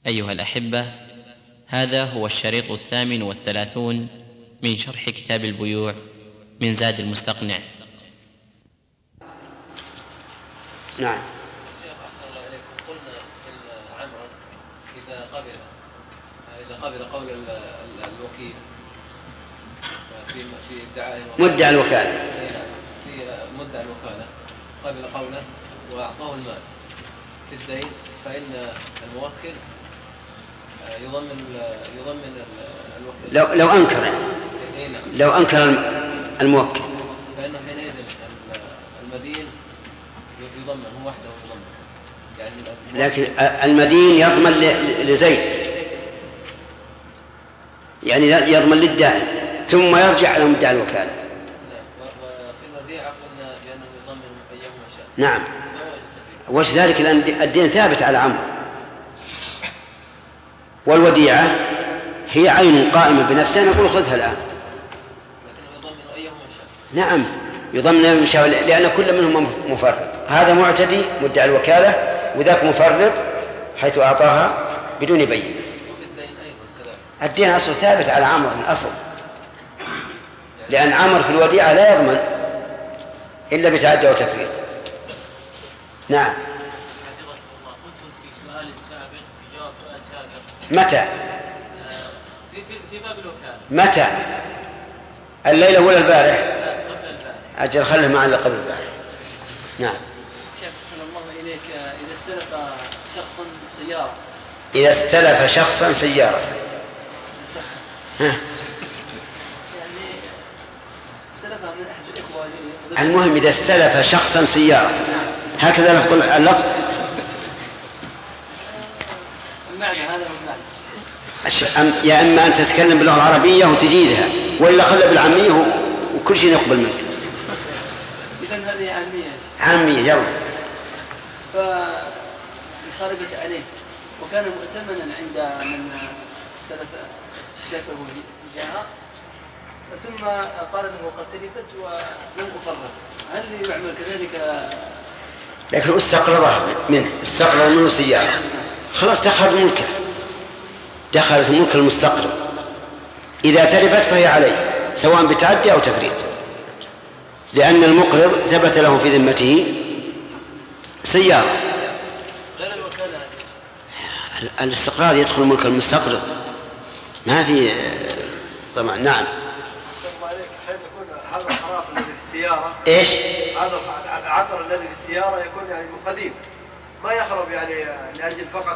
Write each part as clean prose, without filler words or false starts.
أيها الأحبة، هذا هو الشريط 38 من شرح كتاب البيوع من زاد المستقنع. نعم. شيخ أحسن الله إليكم، قلنا إن عمرا إذا قبل قول الوكيل في ادعاء مدعي الوكالة، في مدعي الوكالة قبل قوله وأعطاه المال في الدين، فإن الموكل يضمن الوكيل لو أنكر لو أنكر الموكل فإنه حينئذ المدين يضمن، هو وحده يضمن يعني. لكن المدين يضمن لزيد، يعني يضمن للدائن ثم يرجع على مدعي الوكالة. وفي الوديعة قلنا بأنه يضمن أيهما شاء. نعم. وش ذلك؟ لأن الدين ثابت على عمرو، والوديعة هي عين قائمة بنفسها، نقول خذها الآن. لكنه يضمن أيهما شاء. نعم يضمن أيهما شاء، لأن كل منهم مفرط. هذا معتدي مدعي الوكالة، وذاك مفرط حيث أعطاها بدون بينة. الدين أصل ثابت على عمرو من أصل، لأن عمرو في الوديعة لا يضمن إلا بتعدي وتفريط. نعم. متى؟ في باب الوكالة. متى؟ الليلة ولا البارح؟ قبل البارح. أجل خله معنا قبل البارح. نعم. شيخ أحسن الله إليك، إذا استلف شخصا سيارة. إذا استلف شخصا سيارة. ها. يعني استلفها من أحد الإخوة. المهم إذا استلف شخصا سيارة، هكذا لفظ اللفظ. المعنى هذا هو المعنى. يا إما أن تتكلم باللغة العربية وتجيدها، ولا خلها بالعامية وكل شيء يقبل منك. إذن هذه عامية. عامية يلا. فانخربت عليه وكان مؤتمنا عند من استلف شافه إياها، ثم قال انه قد تلفت ولم أفرط. هل يعمل كذلك؟ لكن استقرضها منه، استقرض منه سيارة، خلاص دخلت ملكه، دخلت ملك المستقرض. إذا تلفت فهي عليه سواء بتعدي أو تفريط، لأن المقرض ثبت له في ذمته سيارة. غير الوكالة. الاستقراض يدخل ملك المستقرض، ما في طبعا. نعم. حين يكون هذا الخراب الذي في السيارة، ايش؟ هذا العطر الذي في السيارة يكون يعني قديم، ما يخرب يعني لأجل فقط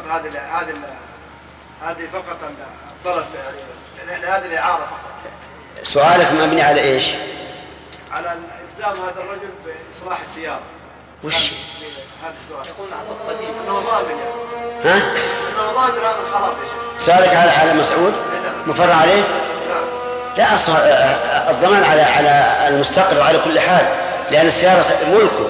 هذه فقط صارت يعني هذه الإعارة فقط. سؤالك مبني على ايش؟ على الزام هذا الرجل بإصلاح السيارة. وش؟ هذا السؤال. يقول عطر قديم. أنه ضامن يعني. ها؟ أنه ضامن هذا الخراب يا شيخ. سؤالك على حالة مسعود مفرع عليه؟ نعم. لا، أصلا الضمان على المستقر على كل حال، لأن السيارة ملكه.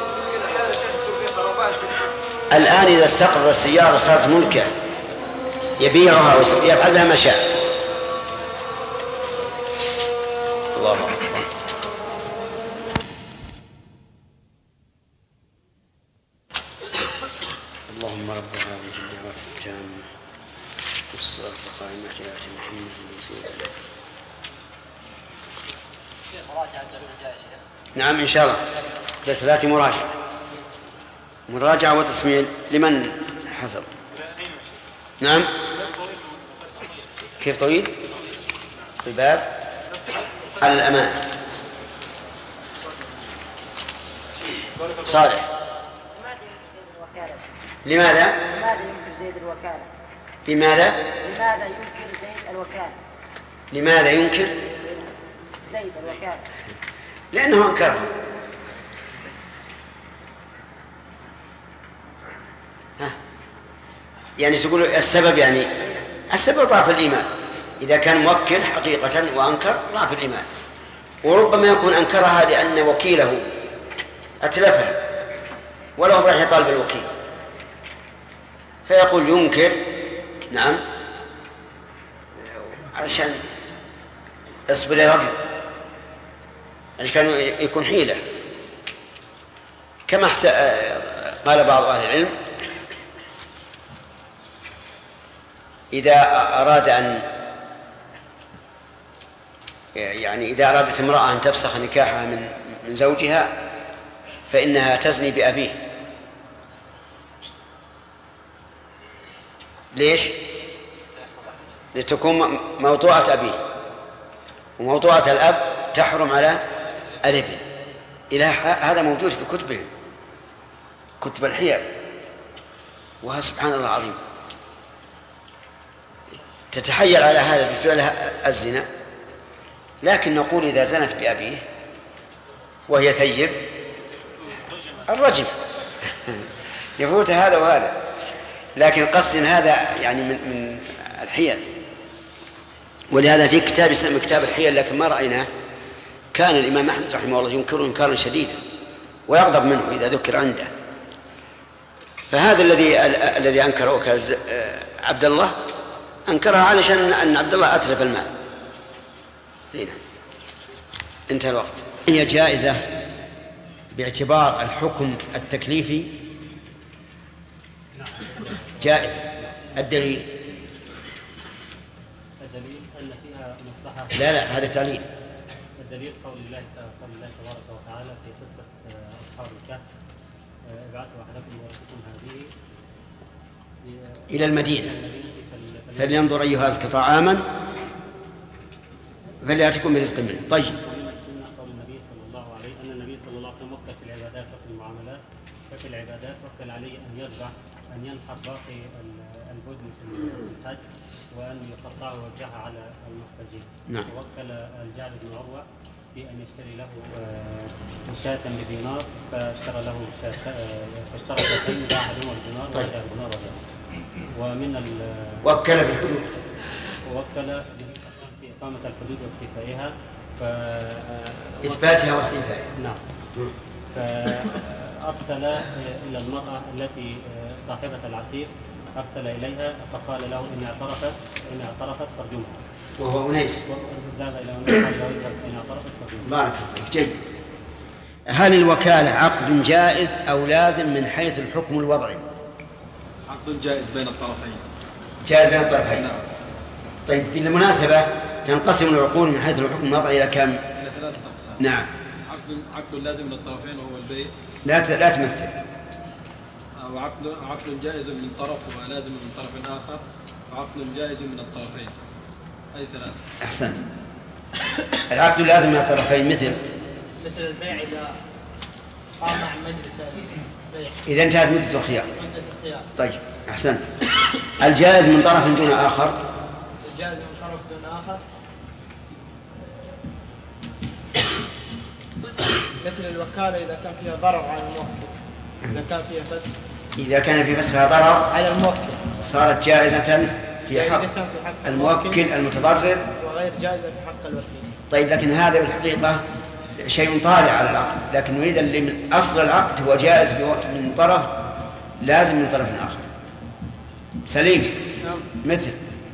الآن إذا استقرض السيارة صارت ملكه، يبيعها ويفعل بها ما شاء. الله أكبر. اللهم رب هذه الدعوة التامة والصلاة القائمة آت محمد وسلم. نعم إن شاء الله، بس ذاتي مراجعة وتسميع لمن حفظ. نعم. كيف طويل؟ في الباب على الأمانة. صالح. لماذا ينكر زيد الوكالة؟ بماذا؟ لماذا ينكر زيد الوكالة؟ لماذا ينكر زيد الوكالة؟ لأنه أنكره. يعني تقول السبب، يعني السبب ضعف الإيمان. إذا كان موكل حقيقة وأنكر ضعف الإيمان، وربما يكون أنكرها لأن وكيله أتلفها وله راح يطالب الوكيل، فيقول ينكر. نعم، علشان اصبر يا رجل، يعني كان يكون حيلة، كما قال بعض أهل العلم إذا أراد إذا أرادت امرأة أن تفسخ نكاحها من زوجها فإنها تزني بأبيه. ليش؟ لتكون موضوعة أبيه، وموضوعة الأب تحرم على الابن. هذا موجود في كتبهم، كتب الحيل. وسبحان الله العظيم، تتحيل على هذا بفعل الزنا، لكن نقول إذا زنت بأبيه وهي ثيب الرجم يفوت هذا وهذا. لكن قصد هذا يعني من الحيل. ولهذا في كتاب يسمى كتاب الحيل، لكن ما رأيناه. كان الإمام أحمد رحمه الله ينكره إنكارا شديدا ويغضب منه إذا ذكر عنده. فهذا الذي أنكره عبد الله أنكرها علشان أن عبد الله أتلف المال. هنا انتهى الوقت. هي جائزة باعتبار الحكم التكليفي جائزة. الدليل أن فيها مصلحة. لا هذا تعليل. الدليل قول الله تبارك وتعالى في قصة أصحاب الكهف: ابعثوا أحدكم ورثكم هذه إلى المدينة فلينظر أيها أزكى طعاما فليأتكم برزق منه. طيب. ومن السنة قول النبي صلى الله عليه أن النبي صلى الله عليه وسلم وكل في العبادات وفي المعاملات. ففي العبادات وكل عليه أن يذبح، أن ينحر باقي البدن في الحج، وأن يقطعه ويوزعها على المحتاجين. نعم. ووكل الجعد بن عروة في أن يشتري له شاة بدينار، فاشترى له فاشترى شاتين، واحدهما بدينار وواحدة بدينار. ومن وكل في الحدود، ووكل في إقامة الحدود واستيفائها، إثباتها واستيفائها. نعم. فأرسل إلى المرأة التي صاحبة العسير، أرسل إليها فقال له إن اعترفت فارجمها. وهو أنيس. ذهب إلى أنيس قال له إن اعترفت فارجمها. بارك الله. جيد. هل الوكالة عقد جائز أو لازم من حيث الحكم الوضعي؟ عقد جائز بين الطرفين. جائز بين الطرفين. نعم. طيب بالمناسبة تنقسم العقود من حيث الحكم الوضعي إلى كم؟ إلى 3 أقسام. نعم. عقد لازم للطرفين وهو البيع. لا تمثل. وعقد جائز من طرف ولازم من طرف آخر، وعقد جائز من الطرفين، أي 3. أحسن. العقد لازم من الطرفين مثل البيع إذا قام عن مجلس البيع، إذا انتهت مدة الخيار. طيب أحسنت. الجائز من طرف دون آخر. الجائز من طرف دون آخر مثل الوكالة إذا كان فيها ضرر على الموكل. إذا كان فيها فسخ، إذا كان في فسخها ضرر على الموكل صارت جائزة في حق الموكل المتضرر وغير جائزة في حق الوكيل. طيب لكن هذا بالحقيقة شيء طالع على العقد، لكن نريد اللي من أصل العقد هو جائز من طرف لازم من طرف آخر. سليم. نعم. مثل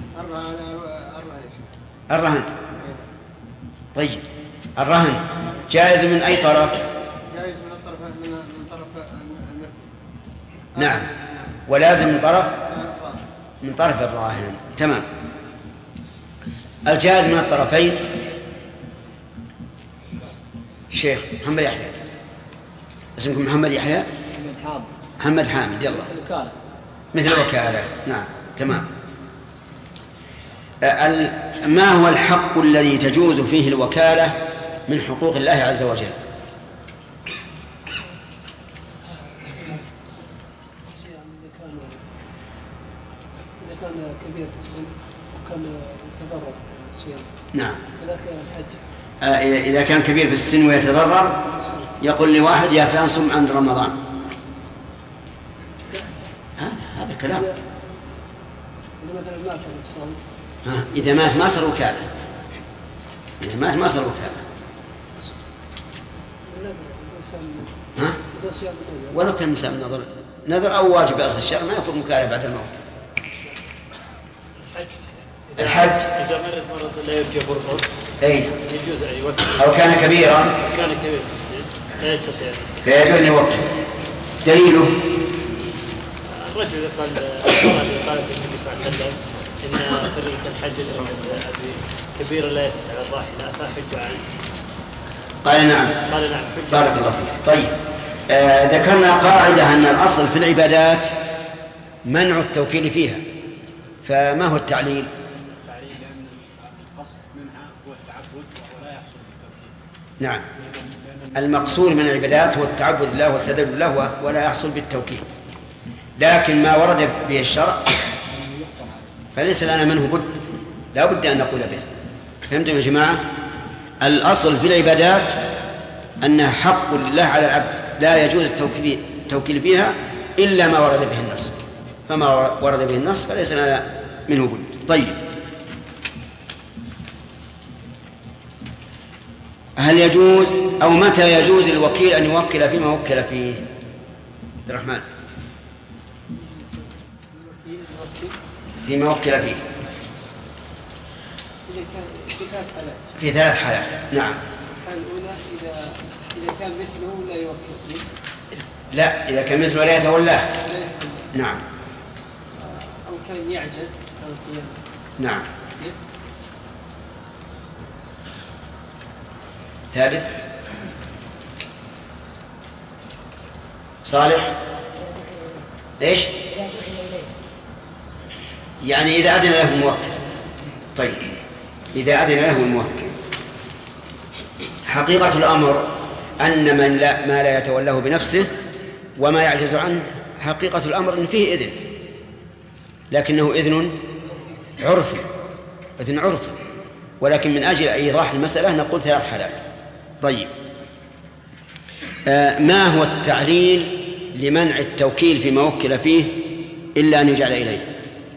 الرهن. طيب الرهن جائز من أي طرف؟ جائز من الطرف من طرف المرتهن. نعم. ولازم من طرف الراهن. تمام. الجائز من الطرفين. الشيخ محمد يحيى. اسمكم محمد يحيى؟ محمد حامد. يلا. الوكالة. مثل الوكالة. نعم. تمام. ما هو الحق الذي تجوز فيه الوكالة من حقوق الله عز وجل؟ إذا كان كبير في السن وكان يتضرر الصيام. نعم. كذلك الحج. إذا كان كبير في السن ويتضرر يقول لواحد يا فلان صم عند رمضان. هذا كلام. إذا مثلا مات الصوم. إذا مات ما صار وكالة. إذا مات ما صار وكالة. ولو كان نساء نذر أو واجب أصل الشرع ما يكون مكالة بعد الموت. الحج إذا مرض لا يرجى برا. أي. يجوز أن يوكل. أو كان كبيرا. كان كبير لا يستطيع. لا يجوز أن يوكل. دليله. الرجل قال النبي صلى الله عليه وسلم إن فريق الحج كبير لا يفتح على الراحلة فحج عنه. قال نعم. قال نعم. بارك الله فيك. طيب ذكرنا قاعدة أن الأصل في العبادات منع التوكيل فيها، فما هو التعليل؟ التعليل لأن القصد منها هو التعبد ولا يحصل بالتوكيد. نعم، المقصود من العبادات هو التعبد لله والتذلل له ولا يحصل بالتوكيد، لكن ما ورد به الشرع فليس لنا منه بد، لا بد أن نقول به. فهمتم يا جماعة؟ الأصل في العبادات أنها حق لله على العبد، لا يجوز التوكيل فيها إلا ما ورد به النص، فما ورد به النص فليس لنا منه بد. طيب، هل يجوز أو متى يجوز للوكيل أن يوكل فيما وكل فيه؟ عبد الرحمن. فيما وكل فيه في 3 حالات. نعم. الأولى إذا كان مثله لا يوكل. لا، إذا كان مثله لا يتولاه. نعم. أو كان يعجز عن القيام. نعم. ثالث صالح ايش؟ يعني إذا أذن له الموكل. طيب، إذا أذن له الموكل، حقيقة الأمر أن ما لا يتولاه بنفسه وما يعجز عنه، حقيقة الأمر أن فيه إذن، لكنه إذن عرفي، إذن عرفي، ولكن من أجل إيضاح المسألة نقول 3 حالات. طيب، ما هو التعليل لمنع التوكيل فيما وكل فيه إلا أن يجعل إليه؟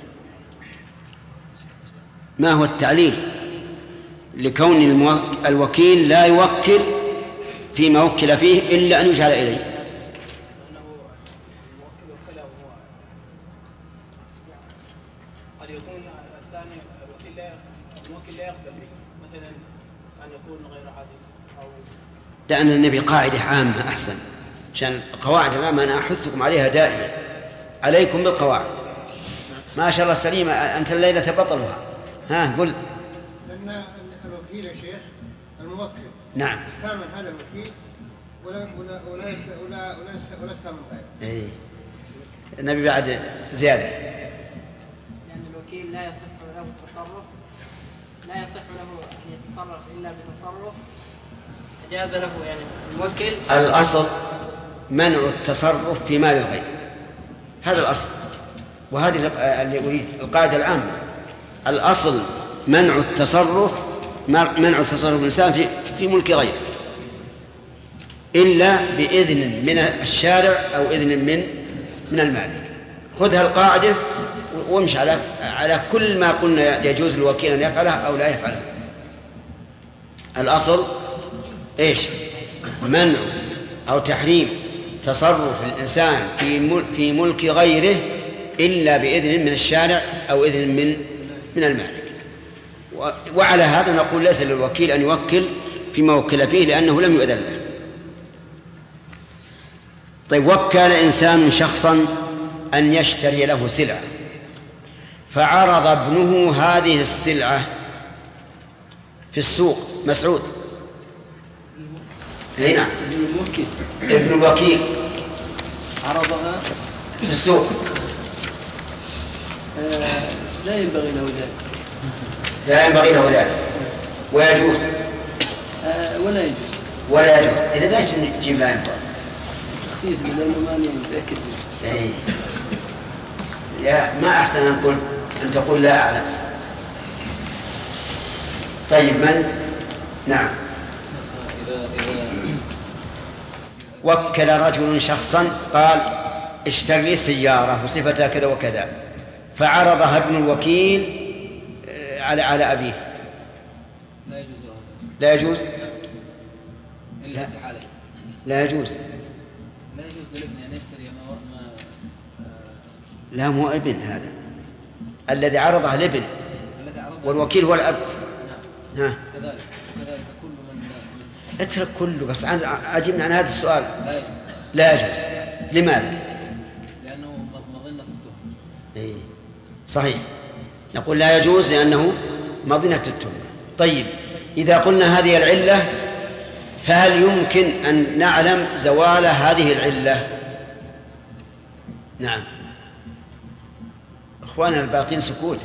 ما هو التعليل لكون الوكيل لا يوكل فيما وكل فيه إلا أن يجعل إليه؟ قد يكون الثاني الوكيل لا يقبل به، مثلا أن يكون غير عادل أو لأن النبي قاعدة عامة أحسن، عشان القواعد العامة أنا أحثكم عليها دائما، عليكم بالقواعد. ما شاء الله سليمة أنت الليلة بطلها. ها قل. لأن الوكيل يا شيخ الموكل نعم استعمل هذا الوكيل ولا استعمل غيره. إيه. النبي بعد زيادة. لأن الوكيل لا يصح له التصرف، لا يصح له أن يتصرف إلا بتصرف جاز له يعني الموكل. الأصل منع التصرف في مال الغير، هذا الأصل، وهذه اللي أريد القاعدة العامة. الأصل منع التصرف الإنسان في ملك غيره إلا بإذن من الشارع أو إذن من المالك. خذها القاعدة وامشي على كل ما قلنا يجوز للوكيل أن يفعله أو لا يفعله. الأصل إيش؟ منع أو تحريم تصرف الإنسان في ملك غيره إلا بإذن من الشارع أو إذن من المالك. وعلى هذا نقول ليس للوكيل أن يوكل فيما وكل فيه لأنه لم يؤذن له. طيب، وكل إنسان شخصا أن يشتري له سلعة فعرض ابنه هذه السلعة في السوق. مسعود. اي نعم، ابن الوكيل عرضها في السوق. لا ينبغي له ذلك. لا ينبغي له ذلك ويجوز ولا يجوز. إذا ليش نجيب لا ينبغي؟ تخفيف لأنه ماني متأكد. يا ما أحسن أن تقول لا أعلم. طيب، من؟ نعم. وكل رجل شخصا قال اشتري لي سيارة وصفتها كذا وكذا، فعرضها ابن الوكيل على أبيه. لا يجوز. لا يجوز للابن أن يشتري لا، مو ابن هذا الذي عرضه الابن والوكيل هو الأب. ها. كذلك كل من اترك كله، بس عجبنا عن هذا السؤال. لا يجوز. لماذا؟ لأنه مظنة التهم. إيه صحيح. نقول لا يجوز لأنه مظنة التهمة. طيب إذا قلنا هذه العلة فهل يمكن أن نعلم زوال هذه العلة؟ نعم. أخواننا الباقين سكوت.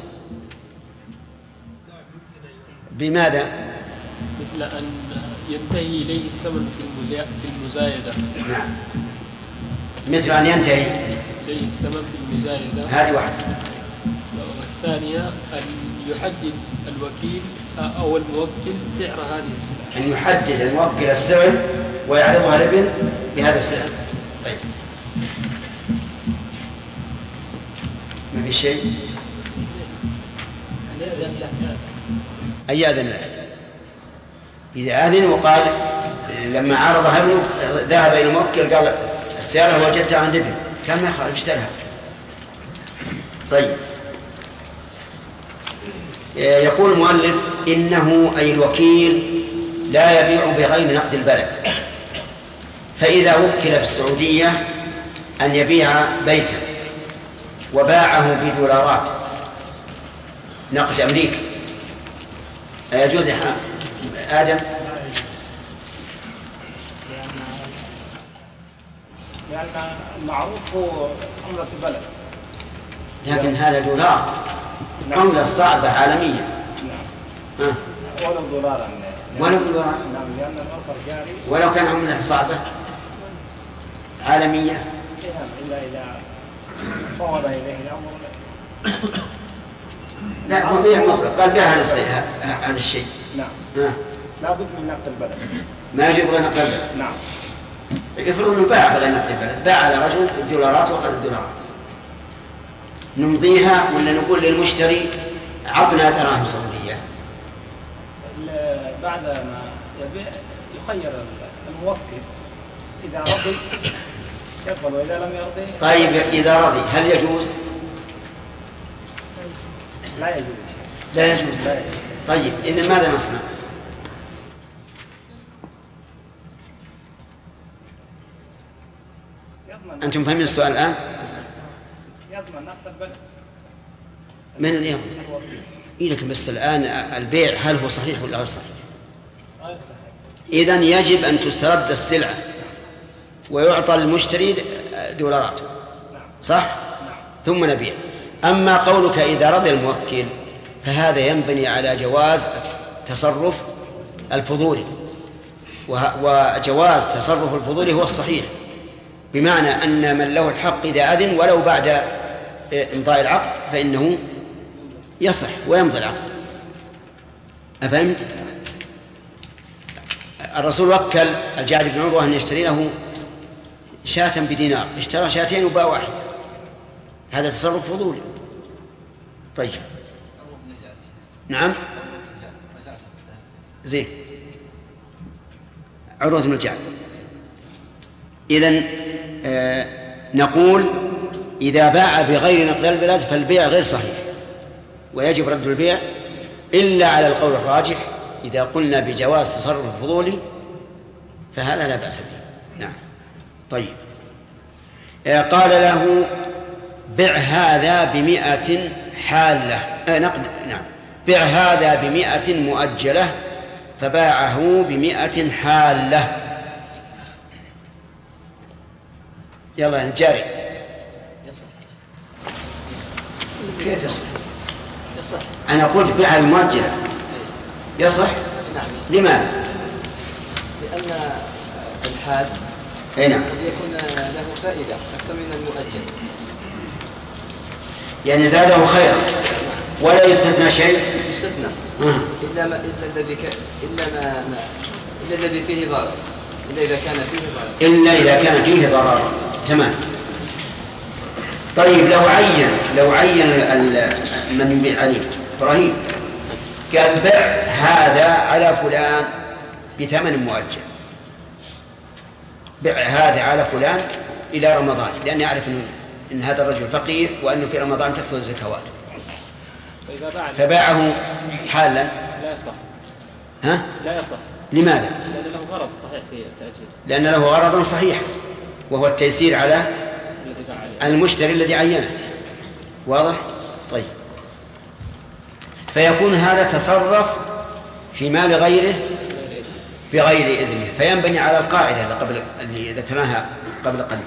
بماذا؟ مثل أن ينتهي إليه الثمن في المزايدة. نعم. مثل أن ينتهي إليه الثمن في المزايدة. هذه واحدة. والثانية أن يحدد الوكيل أو الموكل سعر هذه السلعة. أن يحدد الموكل السعر ويعرضها الابن بهذا السعر. طيب. ما في شيء؟ أن يأذن له. إذا أذن وقال لما عرضها ابنه ذهب إلى الموكل قال السيارة وجدتها عند ابني كان ما يخالف اشتراها. طيب. يقول المؤلف إنه أي الوكيل لا يبيع بغير نقد البلد، فإذا وكل في السعودية أن يبيع بيتا وباعه بدولارات نقد أمريكي يجوز آدم؟ لأن المعروف هو عملة البلد، لكن هذا دولار عملة صعبة عالمية. نعم. ولو دولارا. ولو دولارا. نعم، لأن الأوفر جاري. ولو كان عملة صعبة عالمية. إلا إذا فوض إليه الأمر. لا مبيع مطلق قال بيع هذا الشيء. نعم. لا بد من نقد البلد. ما يجب غير نقد البلد. نعم. يفرض أنه باع بغير نقد البلد، باع على رجل الدولارات وأخذ الدولارات، نمضيها ولا نقول للمشتري عطنا دراهم سعودية؟ بعد ما يبيع يخير الموكل، إذا رضي يقبل وإذا لم يرضي. طيب إذا رضي هل يجوز؟ لا يجوز. لا يجوز. طيب إذن ماذا نصنع؟ أنتم فهمين السؤال الآن؟ يضمن نقد البلد. من اللي يضمن؟ إيه لكن بس الآن البيع هل هو صحيح ولا غير صحيح؟ غير صحيح. إذن يجب أن تسترد السلعة ويعطى المشتري دولاراته، صح؟ ثم نبيع. أما قولك إذا رضي الموكل فهذا ينبني على جواز تصرف الفضولي، وجواز تصرف الفضولي هو الصحيح، بمعنى أن من له الحق إذا أذن ولو بعد إمضاء العقد فإنه يصح ويمضي العقد. أفهمت؟ الرسول وكل الجعد بن عروة أن يشتري له شاة بدينار، اشترى شاتين وباع واحدة، هذا تصرف فضولي. طيب. نعم. زين. عروة بن الجعد. إذن نقول إذا باع بغير نقد البلد فالبيع غير صحيح ويجب رد البيع، إلا على القول الراجح إذا قلنا بجواز تصرف الفضولي فهذا لا بأس به. نعم. طيب. قال له بع هذا ب100 حالة نقد. نعم. بع هذا ب100 مؤجلة، فباعه ب100 حالة. يلا الجاري. يصح. كيف يصح؟ يصح. أنا قلت بيع المؤجلة يصح؟ نعم يصح. لماذا؟ لأن الحال نعم قد يكون له فائدة أكثر من المؤجل، يعني زاده خيرا ولا يستثنى شيء. يستثنى إلا الذي فيه ضرر، إلا إذا كان فيه ضرر. إلا إذا كان فيه ضرر. تمام. طيب لو عين من يبيع عليه إبراهيم قال بع هذا على فلان بثمن مؤجل، بع هذا على فلان إلى رمضان، لأني أعرف إن هذا الرجل فقير وأنه في رمضان تكثر الزكوات، فباعه حالا. لا يصح. ها؟ لا يصح. لماذا؟ لأن له غرض صحيح في التأجيل. لأن له غرضا صحيح وهو التيسير على المشتري الذي عينه. واضح؟ طيب. فيكون هذا تصرف في مال غيره بغير إذنه، فينبني على القاعدة اللي ذكرناها قبل قليل.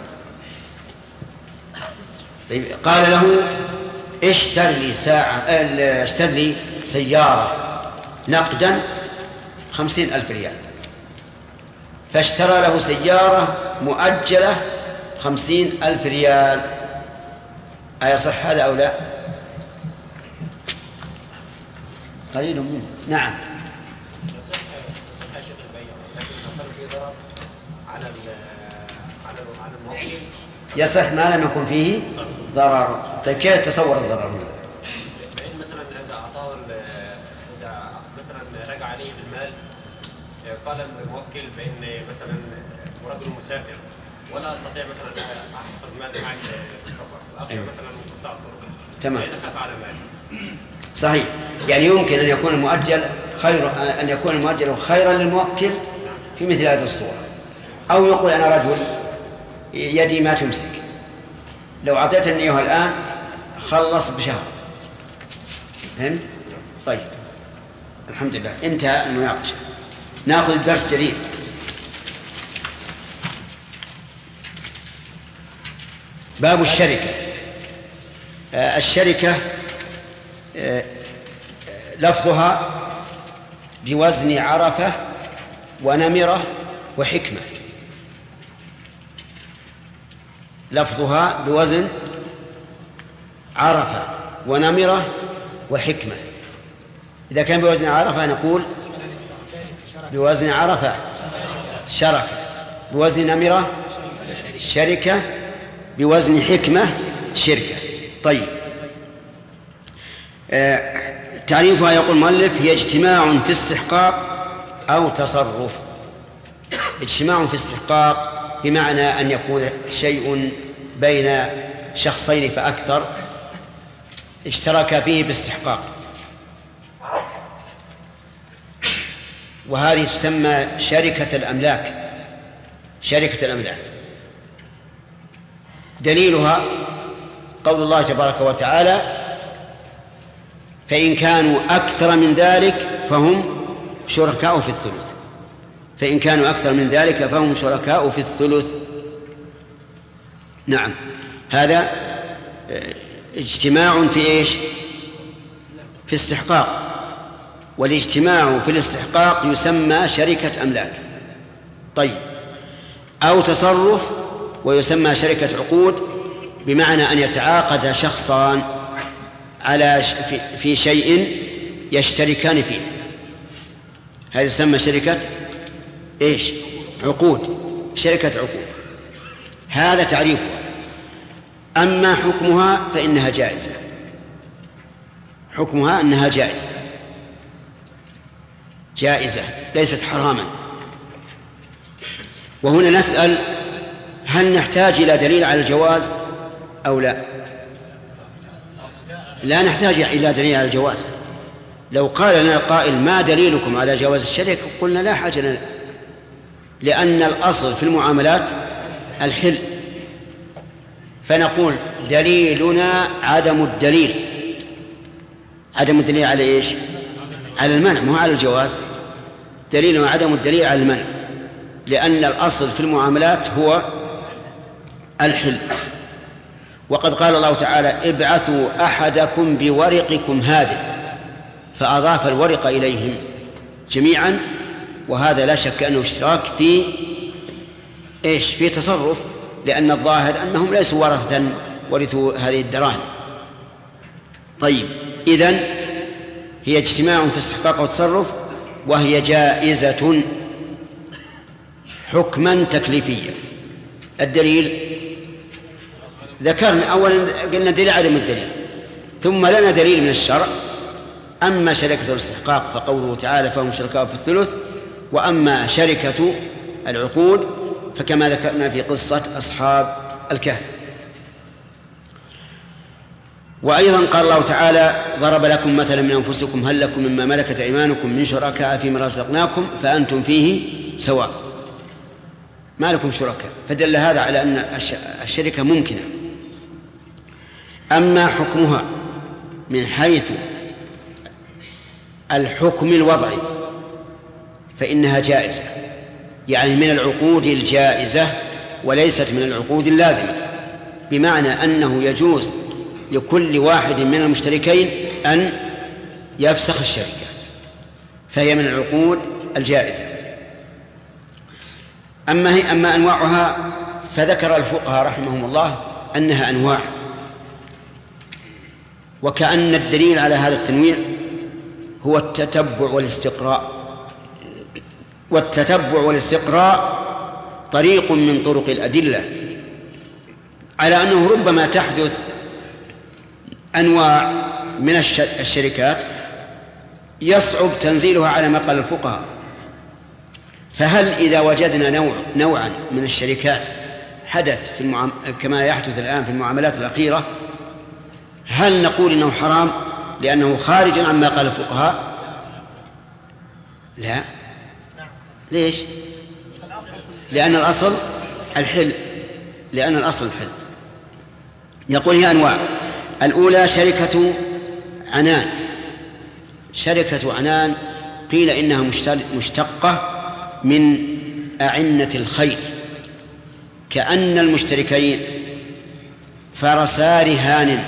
قال له اشتر لي سيارة نقدا 50,000 ريال، فاشترى له سيارة مؤجلة 50,000 ريال. أيصح هذا أو لا؟ قليل منه. نعم. يصح ما لم يكن فيه ضرر. طيب كيف تصور الضرر هنا؟ مثلا إذا أعطاه إذا مثلا رجع عليه بالمال، قال الموكل بأن مثلا رجل مسافر ولا أستطيع مثلا أحفظ مالي معي في السفر، أخشى مثلا قطاع الطرق. تمام. فإذا على مالي. صحيح. يعني يمكن أن يكون المؤجل خيرا للموكل في مثل هذه الصورة. أو يقول أنا رجل يدي ما تمسك، لو أعطيتني إياه الآن خلص بشهر. فهمت؟ طيب الحمد لله انتهى المناقشة. نأخذ الدرس جديد. باب الشركة. الشركة لفظها بوزن عرفة ونمرة وحكمة. لفظها بوزن عرفة ونمرة وحكمة. إذا كان بوزن عرفة نقول بوزن عرفة شركة، بوزن نمرة شركة، بوزن حكمة شركة. طيب تعريفها يقول المؤلف هي اجتماع في استحقاق أو تصرف. اجتماع في استحقاق بمعنى أن يكون شيء بين شخصين فأكثر اشترك فيه باستحقاق، وهذه تسمى شركة الأملاك. شركة الأملاك دليلها قول الله تبارك وتعالى فإن كانوا أكثر من ذلك فهم شركاء في الثلث. فإن كانوا أكثر من ذلك فهم شركاء في الثلث. نعم، هذا اجتماع في إيش؟ في استحقاق. والاجتماع في الاستحقاق يسمى شركة أملاك. طيب أو تصرف ويسمى شركة عقود، بمعنى أن يتعاقد شخصان على في شيء يشتركان فيه، هذا يسمى شركة إيش؟ عقود. شركة عقود. هذا تعريفها. أما حكمها فإنها جائزة. حكمها أنها جائزة، جائزة ليست حراما. وهنا نسأل هل نحتاج إلى دليل على الجواز أو لا؟ لا نحتاج إلى دليل على الجواز. لو قال لنا القائل ما دليلكم على جواز الشركة قلنا لا حاجة لنا، لأن الأصل في المعاملات الحل، فنقول دليلنا عدم الدليل. عدم الدليل على إيش؟ على المنع، مو على الجواز. دليلنا عدم الدليل على المنع، لأن الأصل في المعاملات هو الحل. وقد قال الله تعالى ابعثوا أحدكم بورقكم هذه، فأضاف الورق إليهم جميعا، وهذا لا شك أنه اشتراك في إيش؟ في تصرف، لأن الظاهر أنهم ليسوا ورثة ورثوا هذه الدراهم. طيب إذن هي اجتماع في استحقاق وتصرف، وهي جائزة حكما تكليفيا. الدليل ذكرنا أولا، قلنا دليل عدم الدليل، ثم لنا دليل من الشرع. أما شركة الاستحقاق فقوله تعالى فهم شركاء في الثلث، وأما شركة العقود فكما ذكرنا في قصة أصحاب الكهف. وأيضا قال الله تعالى ضرب لكم مثلا من أنفسكم هل لكم مما ملكت أيمانكم من شركاء فيما رزقناكم فأنتم فيه سواء. ما لكم شركاء، فدل هذا على أن الشركة ممكنة. أما حكمها من حيث الحكم الوضعي فإنها جائزة، يعني من العقود الجائزة وليست من العقود اللازمة، بمعنى أنه يجوز لكل واحد من المشتركين أن يفسخ الشركة، فهي من العقود الجائزة. أما أنواعها فذكر الفقهاء رحمهم الله أنها أنواع، وكأن الدليل على هذا التنويع هو التتبع والاستقراء، والتتبع والاستقراء طريق من طرق الأدلة على أنه ربما تحدث أنواع من الشركات يصعب تنزيلها على ما قال الفقهاء. فهل إذا وجدنا نوعا من الشركات حدث كما يحدث الآن في المعاملات الأخيرة، هل نقول إنه حرام لأنه خارج عما قال الفقهاء؟ لا. ليش؟ لأن الأصل الحل، يقول هي أنواع. الأولى شركة عنان. شركة عنان قيل إنها مشتقة من أعنة الخيل، كأن المشتركين فرسا رهان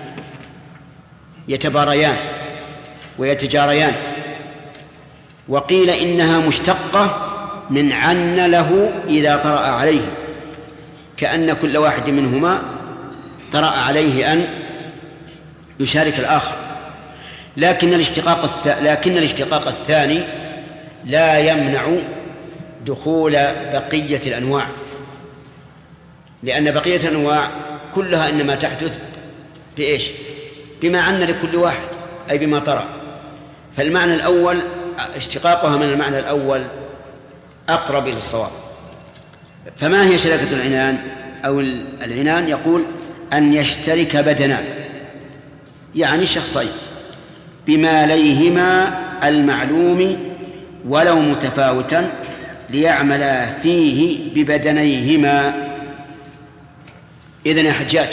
يتباريان ويتجاريان. وقيل إنها مشتقة من عن له إذا طرأ عليه، كأن كل واحد منهما طرأ عليه أن يشارك الآخر. لكن الاشتقاق الثاني لا يمنع دخول بقية الأنواع، لأن بقية الأنواع كلها إنما تحدث بإيش؟ بما عن لكل واحد، أي بما طرأ. فالمعنى الأول اشتقاقها من المعنى الأول أقرب إلى الصواب. فما هي شركة العنان أو العنان؟ يقول أن يشترك بدنان، يعني شخصين، بماليهما المعلوم ولو متفاوتا ليعملا فيه ببدنيهما. إذن يا حجاج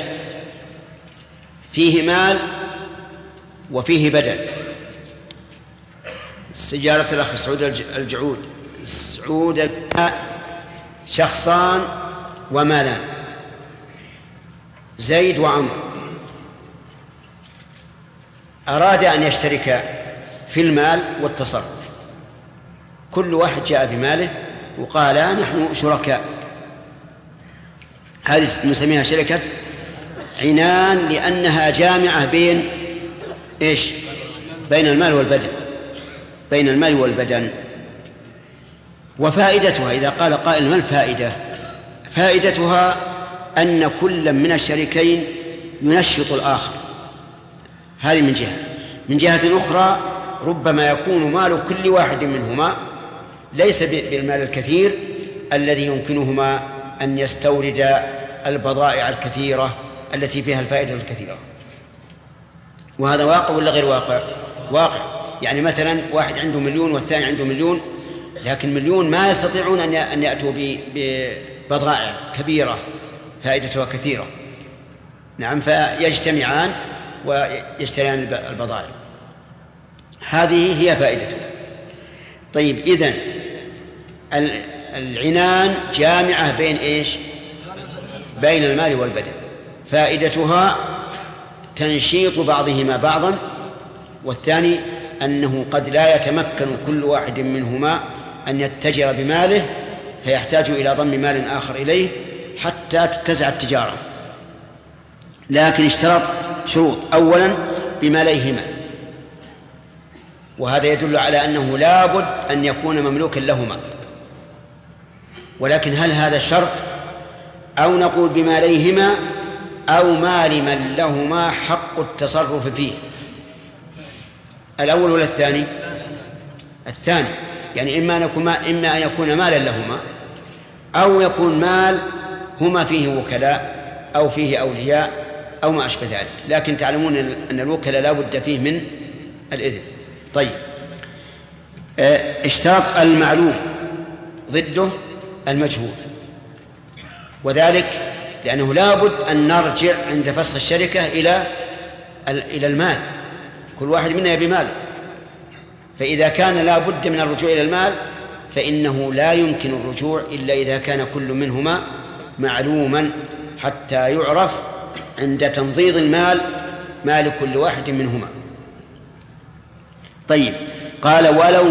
فيه مال وفيه بدن. سجارة الأخ سعود الجعود، سعود شخصان ومالان، زيد وعمر، أراد أن يشترك في المال والتصرف. كل واحد جاء بماله وقال نحن شركاء. هذه نسميها شركة عنان، لأنها جامعة بين إيش؟ بين المال والبدن، بين المال والبدن. وفائدتها إذا قال قائل ما الفائدة؟ فائدتها أن كل من الشريكين ينشط الآخر، هذه من جهة. من جهة أخرى ربما يكون مال كل واحد منهما ليس بالمال الكثير الذي يمكنهما أن يستورد البضائع الكثيرة التي فيها الفائدة الكثيرة. وهذا واقع ولا غير واقع؟ واقع. يعني مثلا واحد عنده 1,000,000 والثاني عنده 1,000,000، لكن 1,000,000 ما يستطيعون أن يأتوا ببضائع كبيرة فائدتها كثيرة. نعم، فيجتمعان ويشتريان البضائع. هذه هي فائدته. طيب، إذن العنان جامعة بين إيش؟ بين المال والبدن. فائدتها تنشيط بعضهما بعضا، والثاني أنه قد لا يتمكن كل واحد منهما أن يتجر بماله، فيحتاج إلى ضم مال آخر إليه حتى تتسع التجارة. لكن اشترط شروط. أولا بماليهما، وهذا يدل على أنه لا بد أن يكون مملوكا لهما. ولكن هل هذا شرط، أو نقول بماليهما أو مال من لهما حق التصرف فيه؟ الأول ولا الثاني؟ الثاني. يعني إما أن يكون مالا لهما، أو يكون مال هما فيه وكلاء أو فيه أولياء أو ما أشبه ذلك. لكن تعلمون أن الوكلاء لا بد فيه من الإذن. طيب، اشتراط المعلوم ضده المجهول، وذلك لأنه لا بد أن نرجع عند فسخ الشركة إلى المال. كل واحد منا يبي ماله، فإذا كان لا بد من الرجوع إلى المال فإنه لا يمكن الرجوع إلا إذا كان كل منهما معلوما حتى يعرف عند تنضيض المال مال كل واحد منهما. طيب، قال ولو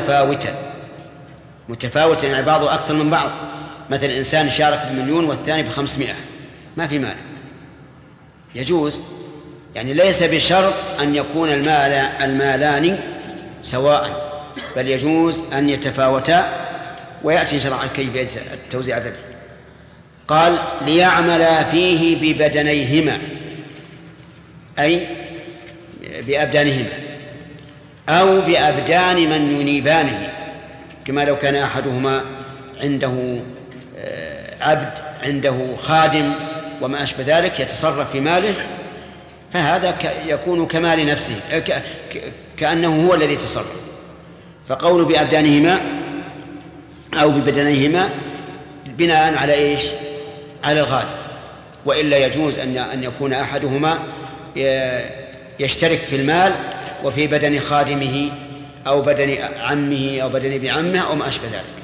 متفاوتا يعني بعضه أكثر من بعض، مثلا إنسان شارك ب1,000,000 والثاني ب500، ما في مال، يجوز، يعني ليس بشرط أن يكون المالان سواء، بل يجوز أن يتفاوتا، ويأتي شرعا كيفية التوزيع ذلك. قال ليعمل فيه ببدنيهما أي بأبدانهما أو بأبدان من ينيبانه، كما لو كان أحدهما عنده عبد، عنده خادم وما أشبه ذلك يتصرف في ماله، فهذا يكون كمال نفسه، كأنه هو الذي يتصرف. فقول بأبدانهما أو ببدنيهما بناء على إيش؟ على الغالب، وإلا يجوز أن يكون أحدهما يشترك في المال وفي بدن خادمه أو بدن عمه أو بدن بعمه أو ما أشبه ذلك.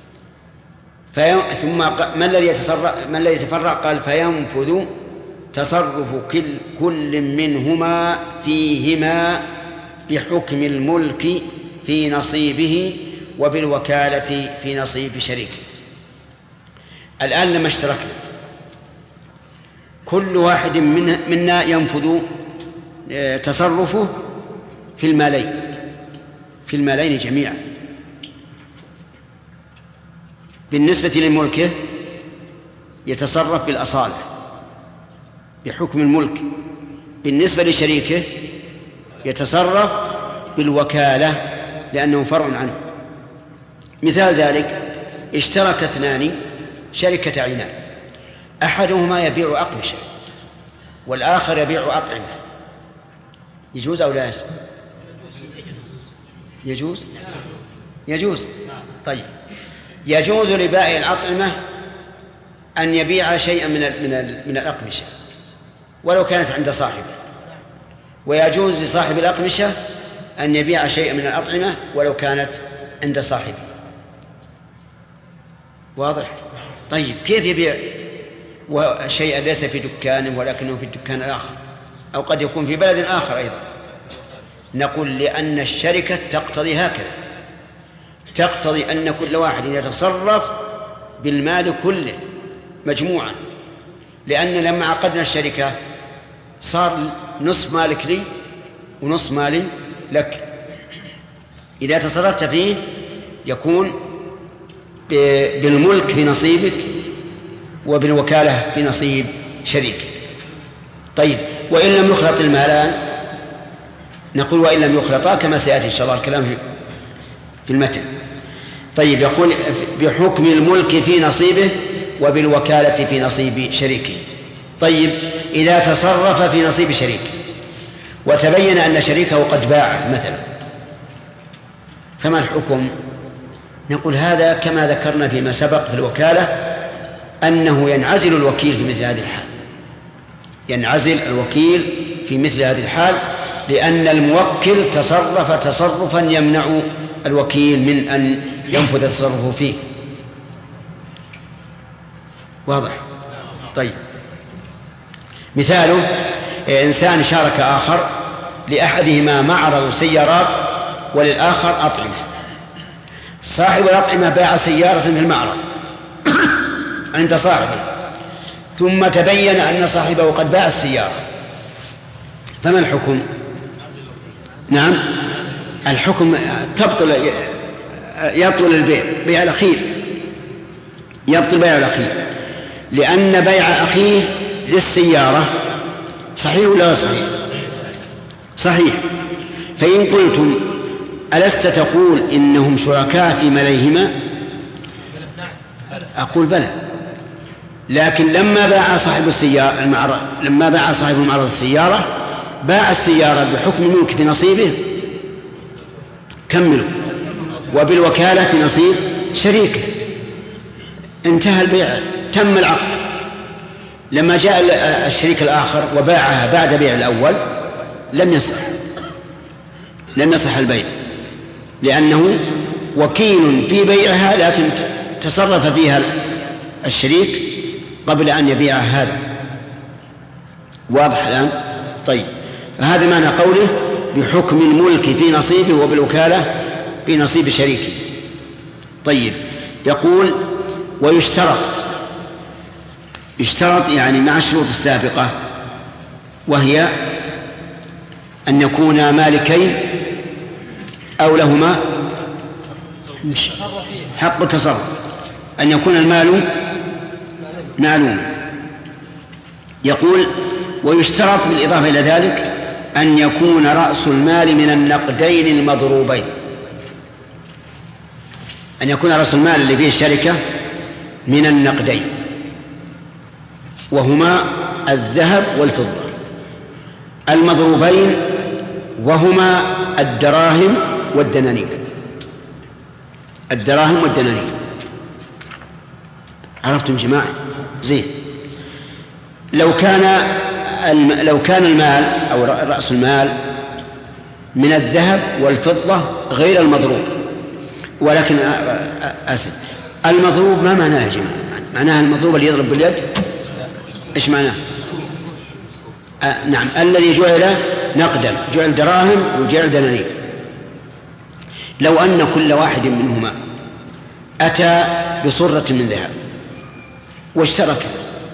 ثم ما الذي يتفرع؟ قال فينفذ تصرف كل منهما فيهما بحكم الملك في نصيبه وبالوكالة في نصيب شريكه. الآن لما اشتركنا كل واحد منا ينفذ تصرفه في المالين جميعا. بالنسبة لملكه يتصرف بالأصالة بحكم الملك، بالنسبة لشريكه يتصرف بالوكالة لأنه فرع عنه. مثال ذلك اشترك اثنان شركة عنان، أحدهما يبيع أقمشة والآخر يبيع أطعمة، يجوز أو لا يجوز؟ يجوز. طيب، يجوز لبائع الأطعمة أن يبيع شيئا من الأقمشة ولو كانت عند صاحبه، ويجوز لصاحب الأقمشة أن يبيع شيئا من الأطعمة ولو كانت عند صاحبه. واضح؟ طيب، كيف يبيع وشيئا ليس في دكان ولكنه في الدكان الآخر، أو قد يكون في بلد آخر أيضا؟ نقول لأن الشركة تقتضي هكذا، تقتضي أن كل واحد يتصرف بالمال كله مجموعا، لأن لما عقدنا الشركة صار نصف مالك لي ونصف مالي لك. إذا تصرفت فيه يكون بالملك في نصيبك وبالوكالة في نصيب شريكك. طيب، وإن لم يخلط المالان؟ نقول وإن لم يخلطا كما سيأتي إن شاء الله الكلام في المتن. طيب، يقول بحكم الملك في نصيبه وبالوكالة في نصيب شريكه. طيب، إذا تصرف في نصيب شريك وتبين أن شريكه قد باعه مثلا، فما الحكم؟ نقول هذا كما ذكرنا فيما سبق في الوكالة، أنه ينعزل الوكيل في مثل هذه الحال، ينعزل الوكيل في مثل هذه الحال، لأن الموكل تصرف تصرفا يمنع الوكيل من أن ينفذ تصرفه فيه. واضح؟ طيب، مثاله إنسان شارك آخر، لأحدهما معرض سيارات وللآخر أطعمة. صاحب الأطعمة باع سيارة في المعرض عند صاحبه، ثم تبين أن صاحبه قد باع السيارة، فما الحكم؟ نعم، الحكم يبطل البيع، بيع الأخير يبطل بيع الأخير، لأن بيع أخيه للسيارة صحيح ولا لا صحيح؟ صحيح. فإن قلتم ألست تقول إنهم شركاء في ماليهما؟ أقول بلى، لكن لما باع صاحب السيارة لما باع صاحب المعرض السيارة، باع السيارة بحكم الملك في نصيبه، كملوا، وبالوكالة في نصيب شريكه، انتهى البيع، تم العقد. لما جاء الشريك الآخر وباعها بعد بيع الأول لم يصح البيع. لأنه وكيل في بيعها، لكن تصرف فيها الشريك قبل أن يبيع هذا. واضح الآن؟ طيب، هذا معنى قوله بحكم الملك في نصيبه وبالوكالة في نصيب شريكه. طيب، يقول يشترط يعني مع الشروط السابقة، وهي أن يكونا مالكين أو لهما حق التصرف، أن يكون المال معلوما. يقول ويشترط بالإضافة إلى ذلك أن يكون رأس المال من النقدين المضروبين، أن يكون رأس المال اللي فيه الشركة من النقدين، وهما الذهب والفضة المضروبين، وهما الدراهم والدنانير. الدراهم والدنانير، عرفتم جماعة؟ زين. لو كان المال أو رأس المال من الذهب والفضة غير المضروب، ولكن أسف، المضروب ما معناه يا جماعة؟ معناها المضروب اللي يضرب باليد، إيش معناه؟ نعم، الذي جعل نقدا، جعل دراهم وجعل دنانير. لو أن كل واحد منهما أتى بصرة من ذهب واشترك،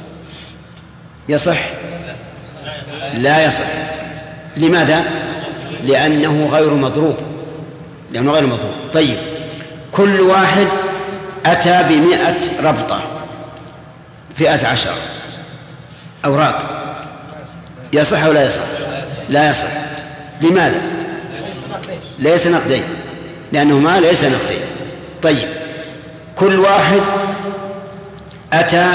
يصح؟ لا يصح. لماذا؟ لأنه غير مضروب. طيب، كل واحد أتى ب100 ربطة في 10 أوراق، يصح أو لا يصح؟ لا يصح. لماذا؟ ليس نقدين، لأنهما ليس نقدين. طيب، كل واحد أتى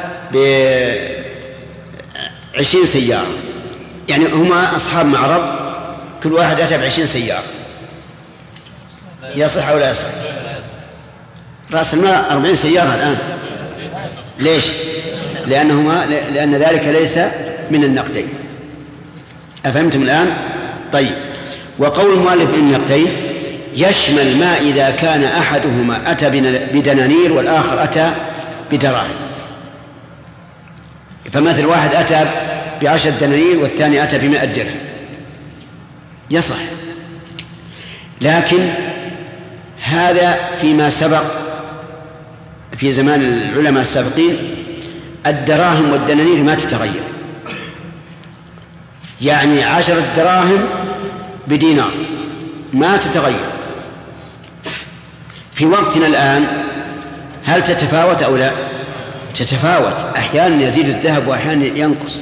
ب20 سيارة، يعني هما أصحاب معرض، كل واحد أتى ب20 سيارة، يصح أو لا يصح؟ رأس المال 40 سيارة الآن. ليش؟ لأن ذلك ليس من النقدين. أفهمتم الآن؟ طيب، وقول المؤلف بالنقدين يشمل ما إذا كان أحدهما أتى بدنانير والآخر أتى بدراهم. فمثل واحد أتى ب10 دنانير والثاني أتى ب100 درهم، يصح. لكن هذا فيما سبق في زمان العلماء السابقين، الدراهم والدنانير ما تتغير، يعني 10 دراهم بدينار ما تتغير. في وقتنا الآن هل تتفاوت أو لا؟ تتفاوت، أحيانا يزيد الذهب وأحيانا ينقص.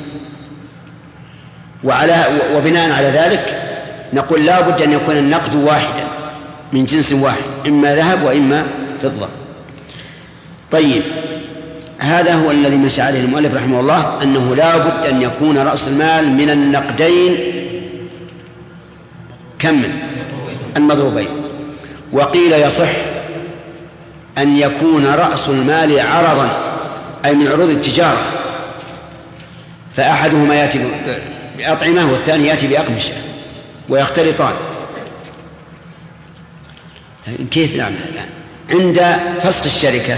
وبناء على ذلك نقول لا بد أن يكون النقد واحدا من جنس واحد، إما ذهب وإما فضة. طيب، هذا هو الذي مشى عليه المؤلف رحمه الله، أنه لا بد أن يكون رأس المال من النقدين المضروبين. وقيل يصح أن يكون رأس المال عرضا، أي من عروض التجارة، فأحدهما يأتي بأطعمة والثاني يأتي بأقمشة ويختلطان. كيف نعمل الآن؟ عند فسخ الشركة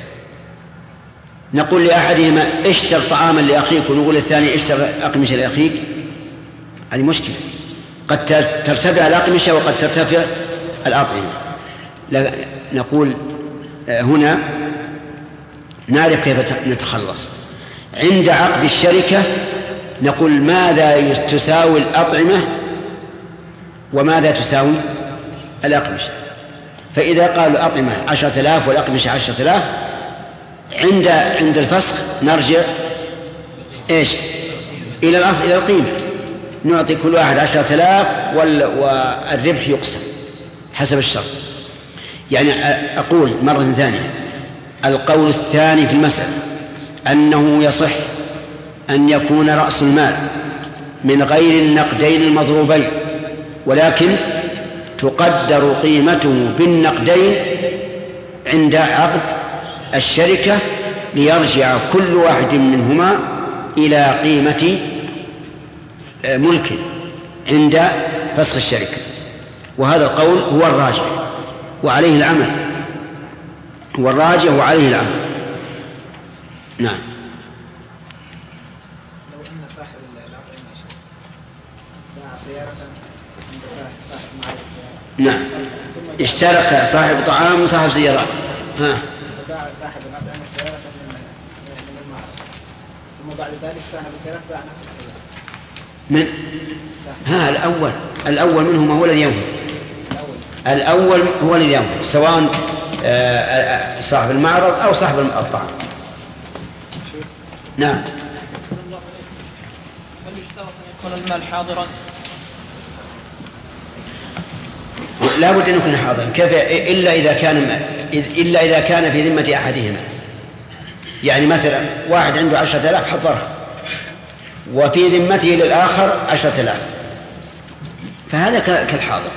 نقول لأحدهما اشتر طعاما لأخيك، ونقول للثاني اشتر أقمشة لأخيك. هذه مشكلة، قد ترتفع الأقمشة وقد ترتفع الأطعمة. نقول هنا نعرف كيف نتخلص. عند عقد الشركة نقول ماذا تساوي الأطعمة وماذا تساوي الأقمشة. فإذا قالوا الأطعمة 10,000 والأقمشة 10,000، عند الفسخ نرجع إلى الأصل، إلى القيمة، نعطي كل واحد 10,000 والربح يقسم حسب الشرط. يعني أقول مرة ثانية، القول الثاني في المسألة أنه يصح أن يكون رأس المال من غير النقدين المضروبين، ولكن تقدر قيمته بالنقدين عند عقد الشركة ليرجع كل واحد منهما إلى قيمة ملكه عند فسخ الشركة. وهذا القول هو الراجح. وعليه العمل، والراجح وعليه العمل. نعم. لو أن صاحب الأطعمة باع سيارة عند صاحب معرض السيارة. نعم. اشترك صاحب طعام وصاحب سيارات. باع صاحب الأطعمة سيارة من المعرض، ثم بعد ذلك صاحب السيارة باع نفس السيارة. من؟ الأول منهما هو الذي ينفذ. الأول هو الذي ينفذ، سواء صاحب المعرض أو صاحب الطعام. نعم. هل يشترط أن يكون المال حاضرا؟ لا بد أن يكون حاضرا، كيف إلا إذا كان في ذمة أحدهما. يعني مثلا واحد عنده 10,000 حضرها، وفي ذمته للآخر 10,000، فهذا كالحاضر.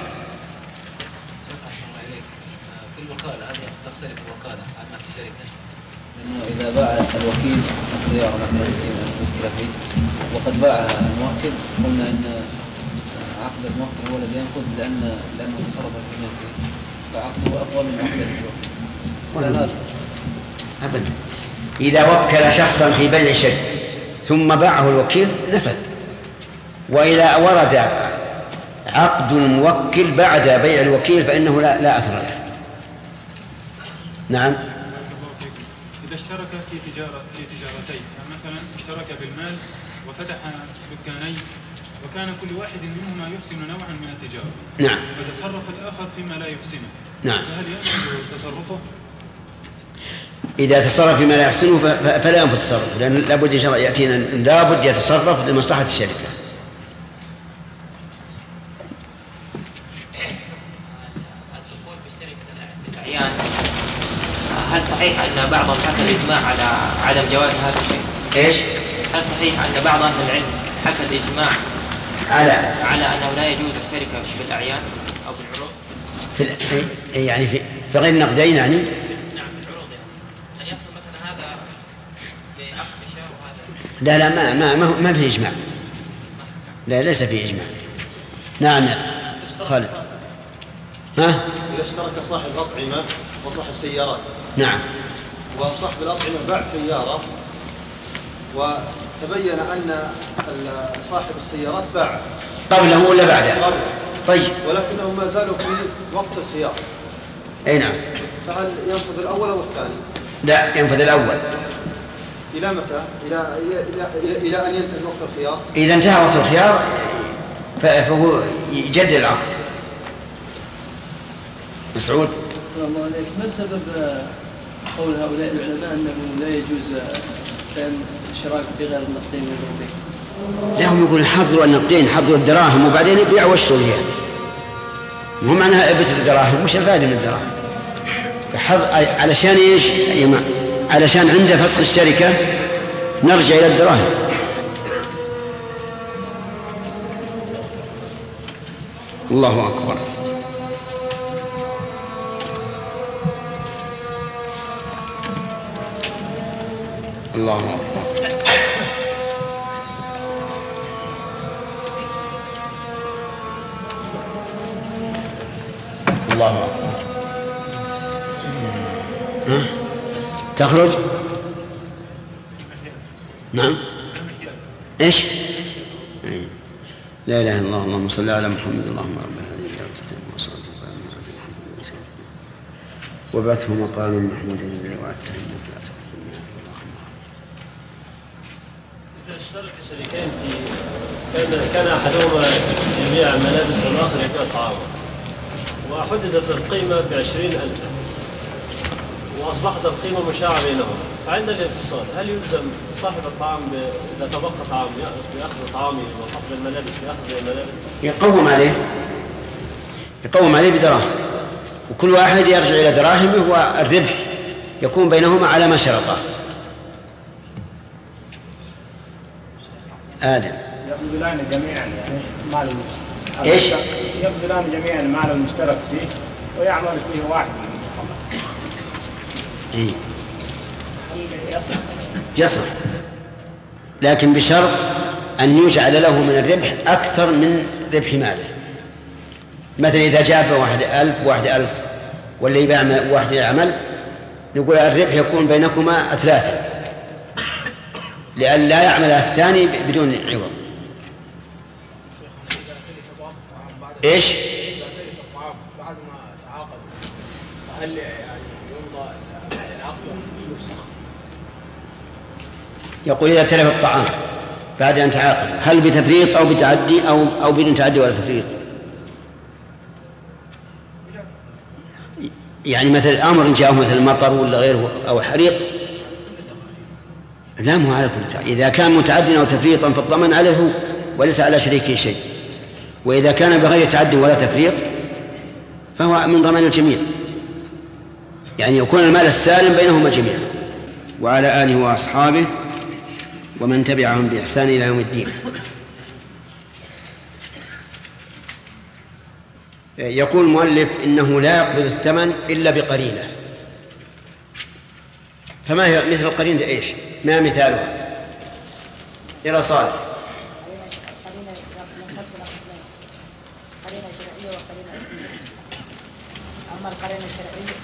في الوكالة هذه تختلف الوكالة عما في شركة، لأنه إذا باع الوكيل السيارة مثلا المشكلة فيه وقد باعها الموكل، قلنا أن عقد الموكل هو الذي ينقض لأنه تصرف في ملكه، فعقده أفضل من عقد الوكيل. أبدا. إذا وكل شخصا في بيع شيء ثم باعه الوكيل نفذ، وإذا ورد عقد الموكل بعد بيع الوكيل فإنه لا أثر له. نعم. إذا اشترك في تجارتين، مثلا اشترك بالمال وفتح دكانين، وكان كل واحد منهما يحسن نوعا من التجارة، نعم، فتصرف الآخر فيما لا يحسنه، نعم، فهل ينفذ تصرفه؟ إذا تصرف فيما لا يحسنه فلا ينفذ تصرفه، لأن لابد يأتينا لابد يتصرف لمصلحة الشركة. الدخول بالشركة بالأعيان، هل صحيح أن بعضهم حكى الإجماع على عدم جواز هذا الشيء؟ إيش؟ هل صحيح أن بعض أهل العلم حكى الإجماع على أنه لا يجوز الشركة بالأعيان أو بالعروض؟ يعني في غير النقدين يعني؟ نعم، بالعروض، أن يحصل مثلا هذا بعقد شاء وهذا. لا ما في إجماع. لا، ليس في إجماع. نعم يا خالد. ها؟ إذا اشترك صاحب أطعمة وصاحب سيارات. نعم. وصاحب الأطعمة باع سيارة وتبين أن صاحب السيارات باع قبله ولا بعده؟ طيب. ولكنهم ما زالوا في وقت الخيار. أي نعم. فهل ينفذ الأول أو الثاني؟ لا، ينفذ الأول. إلى متى؟ إلى أن ينتهي وقت الخيار. إذا انتهى وقت الخيار فهو يجدد العقد. مسعود. السلام الله عليك. ما سبب قول هؤلاء العلماء أنه لا يجوز كان الشراك بغير النقدين والعروضين؟ لا، هم يقولون حضروا النقدين، حضروا الدراهم، وبعدين يبيعوا والشريان. مو معناها ابت الدراهم، مش الفائدة من الدراهم. علشان ايش يا جماعة؟ علشان عند فسخ الشركة نرجع إلى الدراهم. الله أكبر. الله أكبر. الله أكبر. تخرج؟ نعم. إيش؟ لا إله إلا الله، اللهم صل على محمد، اللهم رب هذه الدعوة التامة والصلاة والسلام على محمد وبعثه مقاما محمودا الذي وعدته إنك لا تخلف الميعاد. إذا اشترك شريكين كان أحدهما يبيع الملابس والآخر يبيع طعاما، وحددت القيمة ب20,000 وأصبحت القيمة مشاعة بينهم، فعند الانفصال هل يلزم صاحب الطعام إذا تبقى طعام بأخذ طعامه وصاحب الملابس بأخذ الملابس؟ يقوم عليه بدراهم، وكل واحد يرجع إلى دراهمه، والربح يكون بينهما على ما شرطه. آدم. يبذلان جميعا يعني مال المشترك. إيش؟ يبذلان جميعا المال المشترك فيه ويعمل فيه واحد. إيه؟ يصح، لكن بشرط أن يجعل له من الربح أكثر من ربح ماله. مثلا إذا جاب واحد 1000 وواحد 1000 واللي يبيع واحد يعمل، نقول الربح يكون بينكما 3 لأن لا يعمل الثاني بدون عوض. إيش؟ بعد ما تعاقد هل يمضى العقد يفسخ؟ يقول إذا تلف الطعام بعد أن تعاقد هل بتفريط أو بتعدي أو بدون تعدي ولا تفريط؟ يعني مثل الأمر جاءه مثل المطر ولا غيره أو حريق، لا مو على كل تعدي. إذا كان متعدي أو تفريطا فالضمان عليه وليس على شريكه شيء، وإذا كان بغير تعدي ولا تفريط فهو من ضمان الجميع، يعني يكون المال السالم بينهما جميعا. وعلى آله وأصحابه ومن تبعهم بإحسان إلى يوم الدين. يقول المؤلف إنه لا يقبض الثمن إلا بقرينة. فما هي مثل القرينة إيش؟ ما مثالها؟ إلى صالح. أما القرينة الشرعية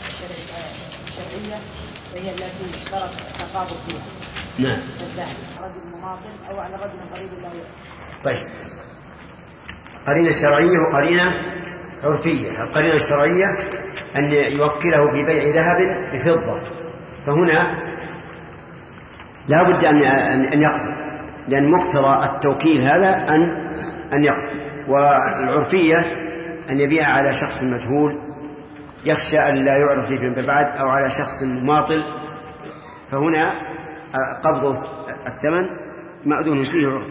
فهي التي اشترط التقابض فيها. نعم. رجل مماطل أو على رجل قريب له. طيب، قرينة شرعية وقرينة عرفية. القرينة الشرعية أن يوكله في بيع ذهب بفضة، فهنا لا بد أن يقضي، لأن مقتضى التوكيل هذا أن يقضي. والعرفية أن يبيع على شخص مجهول يخشى أن لا يعرف فيه بعد، أو على شخص ماطل، فهنا قبض الثمن مأذون فيه عرفي.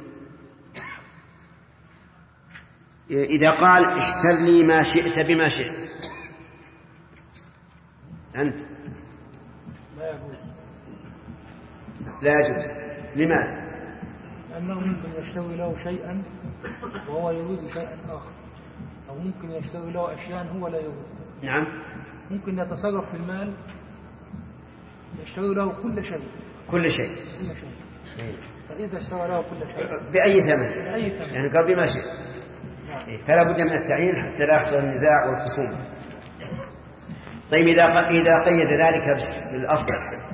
إذا قال اشتر لي ما شئت بما شئت أنت لا يجوز. لماذا؟ لأنه ممكن يشتري له شيئا وهو يريد شيئا آخر، أو ممكن يشتري له أشياء هو لا يريد. نعم. ممكن يتصرف في المال يشتري له كل شيء. كل شيء. فإذا اشترى له كل شيء بأي ثمن؟ يعني قال بما شئت. فلا بد من التعيين حتى لا يحصل النزاع والخصوم. طيب إذا قيد ذلك بالأصل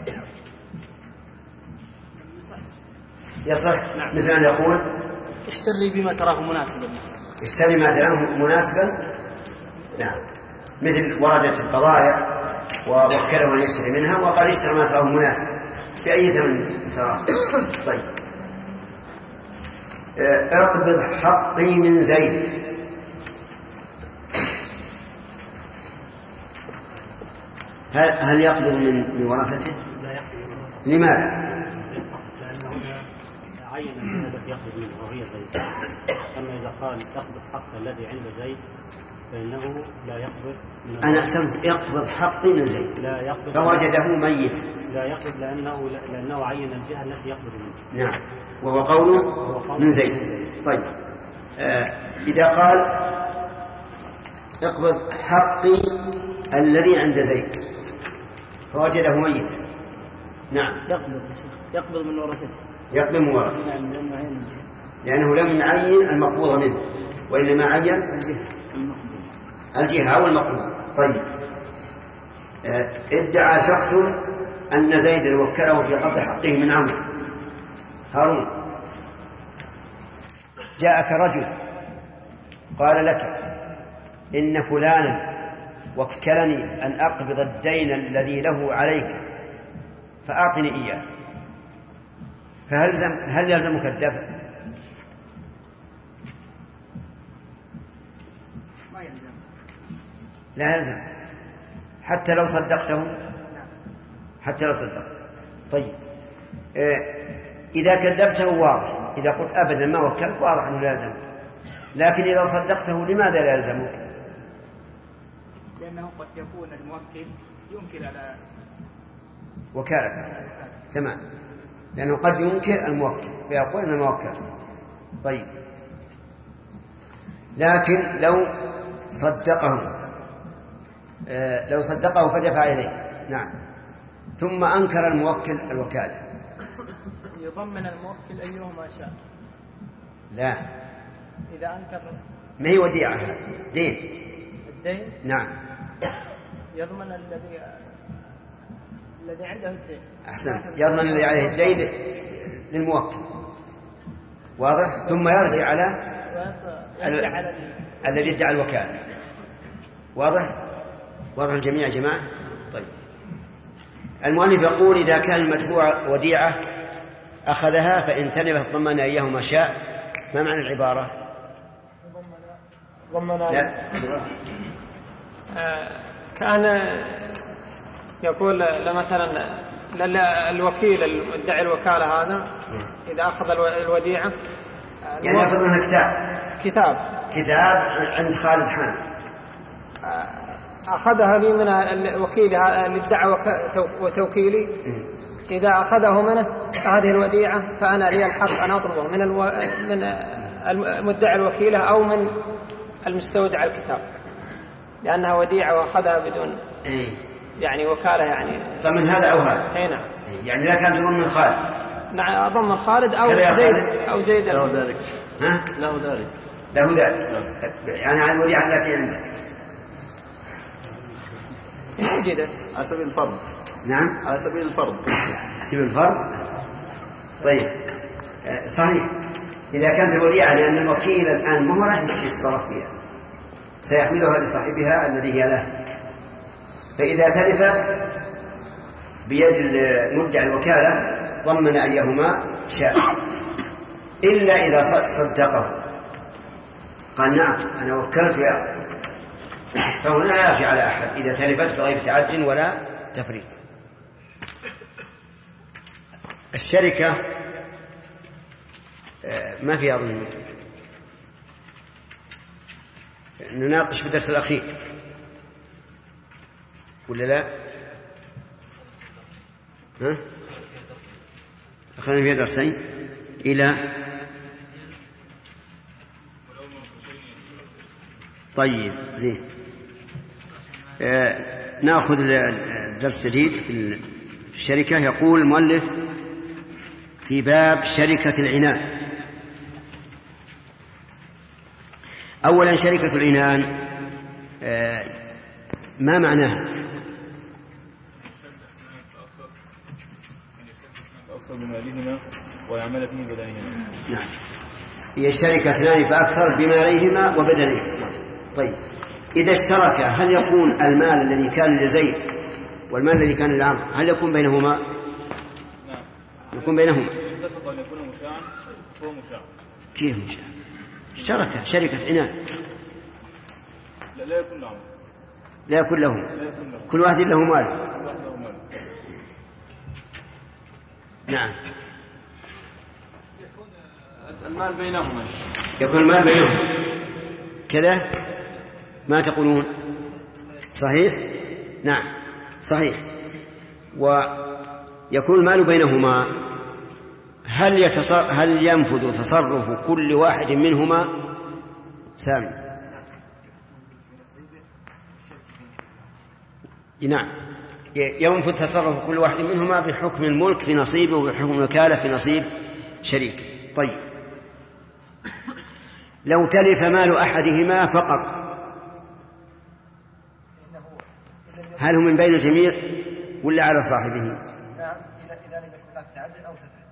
يصح. مثل أن يقول اشتري بما تراه مناسبا. اشتري ما تراه مناسبا. نعم. مثل وردت البضائع ووكله أن يشتري منها وقال اشتري ما تراه مناسبا بأي ثمن تراه. طيب، اقبض حقي من زيد. هل يقبض من ورثته؟ لا يقبض. لماذا؟ لأنه عين الجهة التي يقبض منها وهي زيد. أما إذا قال يقبض حق الذي عند زيد فإنه لا يقبض من أنا أحسنت. يقبض حقي من زيد. لا يقبض. فوجده ميتا. لا يقبض لأنه عين الجهة التي يقبض منها. نعم. وهو قوله من زيد. طيب، إذا قال اقبض حقي الذي عند زيد فوجده ميتا. نعم. يقبض من ورثته. يقبض من ورثته. لأنه لم يعين المقبوض منه، وإنما عين الجهة أو المقبوض. طيب، ادعى شخص أن زيد وكله في قبض حقه من عمرو. هارون، جاءك رجل قال لك إن فلانا وكلني أن أقبض الدين الذي له عليك فأعطني إياه، هل يلزمك الدفع؟ لا يلزم حتى لو صدقته. حتى لو صدقته. طيب، إذا كذبته واضح. إذا قلت أبدا ما وكلك واضح أنه لا يلزمك، لكن إذا صدقته لماذا لا يلزمك؟ لأنه قد يكون الموكل ينكر على وكالته. تمام. لأنه قد ينكر الموكل فيقول أنا ما وكلت. طيب، لكن لو صدقه فدفع إليه. نعم. ثم أنكر الموكل الوكالة، يضمن الموكل أيهما شاء. لا، إذا أنكر ما هي وديعة، دين. الدين. نعم. يضمن الذي عنده الدين. أحسن، يضمن الذي عليه الدين للموكل، واضح؟ ثم يرجع على الذي ادعى الوكالة. واضح؟ واضح الجميع يا جماعة؟ طيب، المؤلف يقول إذا كان المدفوع وديعة أخذها فإن تلفت ضمن إياه ما شاء. ما معنى العبارة؟ لا. كان يقول مثلا الوكيل المدعي الوكالة هذا إذا أخذ الوديعة، يعني أخذ منها كتاب عند خالد حامد، أخذها لي من الوكيل اللي ادعى وتوكيلي، إذا أخذه منه هذه الوديعة فأنا لي الحق أن أطلبه من المدعي الوكيلة أو من المستودع الكتاب، لأنها وديعة وأخذها بدون يعني وكالة يعني. فمن هذا أو هذا؟ أي نعم. يعني لا كان تضمن خالد؟ نعم، أضمن خالد أو زيد. له ذلك. ها؟ له ذلك. يعني عن الوديعة التي عنده وجدت على سبيل الفرض. نعم، على سبيل الفرض. سبيل الفرض. طيب، صحيح. إذا كانت الوديعة لأن الوكيل الآن ما هو راح يتصرف فيها، سيحملها لصاحبها الذي هي له، فإذا تلفت بيد المدعي الوكالة ضمن أيهما شاء، إلا إذا صدقه قال نعم أنا وكلت يأخذ، فهنا لا يرجع على أحد إذا تلفت بغير تعد ولا تفريط. الشركة ما فيها ضمن، نناقش في الدرس الأخير ولا لا؟ ها؟ أخذنا فيها درسين إلى طيب زين. نأخذ الدرس الجديد في الشركة. يقول المؤلف في باب شركة العنان. أولا شركة العنان ما معناها؟ فأكثر بمالهما ويعمل فيه بدنهما. نعم، هي شركة اثنان فأكثر بمالهما وبدنهما. طيب، إذا اشترك هل يكون المال الذي كان لزيد والمال الذي كان لعمرو هل يكون بينهما؟ نعم، يكون بينهما. اتفق أن يكون مشاعا هو مشاع. كيف مشاع؟ شركة عنان لا يكون لهم، لا يكون لهم، كل واحد له مال. نعم، المال بينهما، يكون المال بينهم كذا. ما تقولون؟ صحيح؟ نعم صحيح. ويكون المال بينهما، هل ينفذ تصرف كل واحد منهما؟ سامي. نعم، ينفذ تصرف كل واحد منهما بحكم الملك في نصيبه وبحكم الوكالة في نصيب شريكه. طيب، لو تلف مال أحدهما فقط هل هو من بين الجميع ولا على صاحبه؟ نعم، إذا لم يكن هناك تعدد أو تفريط.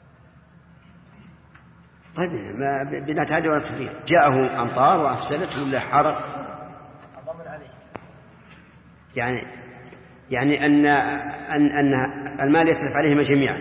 طيب، ما بلا تعدد ولا تفريط، جاءه أمطار وأفسدته ولا حرق، الضمن عليه. يعني أن المال يتلف عليهما جميعا.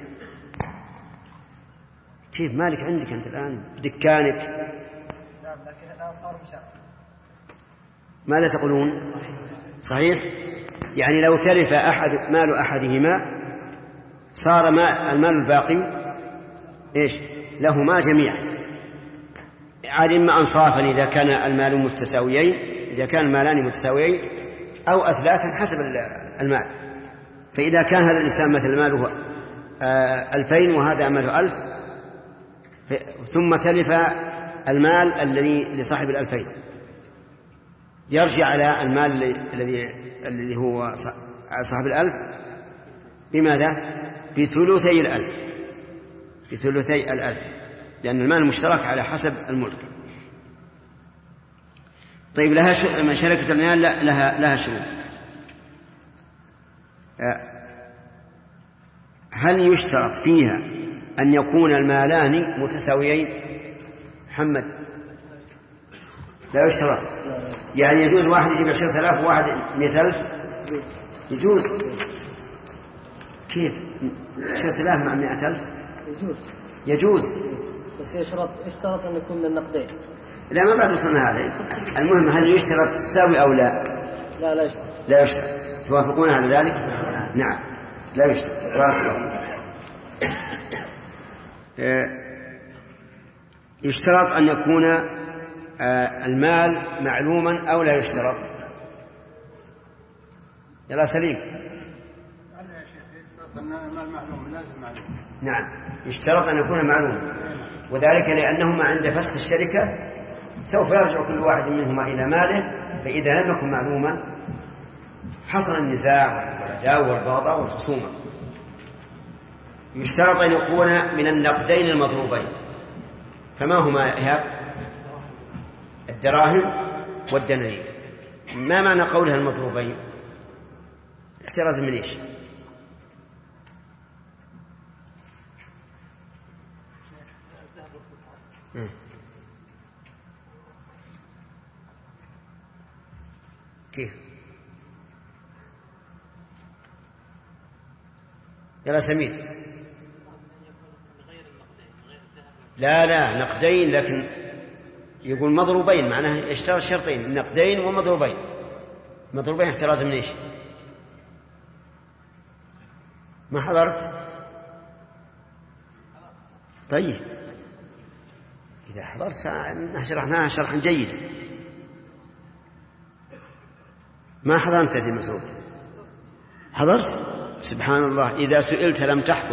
كيف مالك عندك أنت الآن دكانك؟ نعم، لكن الآن صار مشاع. ماذا تقولون؟ صحيح؟ يعني لو تلف مال أحدهما صار المال الباقي إيش؟ لهما جميعا، عاد إما أنصافا إذا كان المال متساويين، إذا كان المالان متساويين، أو أثلاثا حسب المال. فإذا كان هذا الإنسان مثل ماله 2000 وهذا ماله 1000 ثم تلف المال الذي لصاحب 2000 يرجع على المال الذي هو صاحب 1000 بماذا؟ بثلثي 1000، بثلثي 1000، لأن المال المشترك على حسب الملك. طيب، لها شركة العنان لها شروط. هل يشترط فيها أن يكون المالان متساويين؟ محمد، لا يشترط. يعني يجوز واحد يجيب 10,000 وواحد 100,000؟ يجوز. كيف 10,000 مع 100,000؟ يجوز. بس اشترط أن يكون من النقدين. لا، ما بعد وصلنا هذا. المهم هل يشترط تساوي أو لا؟ لا يشترط. لا يشترط. توافقون على ذلك؟ نعم، لا يشترط. يشترط أن يكون المال معلوما أو لا يشترط؟ يلا سليم. نعم، يشترط أن يكون معلوما، وذلك لأنهما عند فسخ الشركة سوف يرجع كل واحد منهما إلى ماله، فإذا لم يكن معلوما حصل النزاع والعداوة والبغضاء والخصومة. يشترط أن يكون من النقدين المضروبين. فما هما يا الدراهم والدنانير؟ ما معنى قولها المضروبين؟ احتراز من ايش؟ كيف؟ يلا سمير. لا نقدين، لكن يقول مضروبين، معناه يشترط شرطين، نقدين ومضروبين. مضروبين احتراز من ايش؟ ما حضرت؟ طيب إذا حضرت شرحناها شرحا جيدا. ما حضرت يا مسعود؟ حضرت؟ سبحان الله، إذا سئلت لم تحضر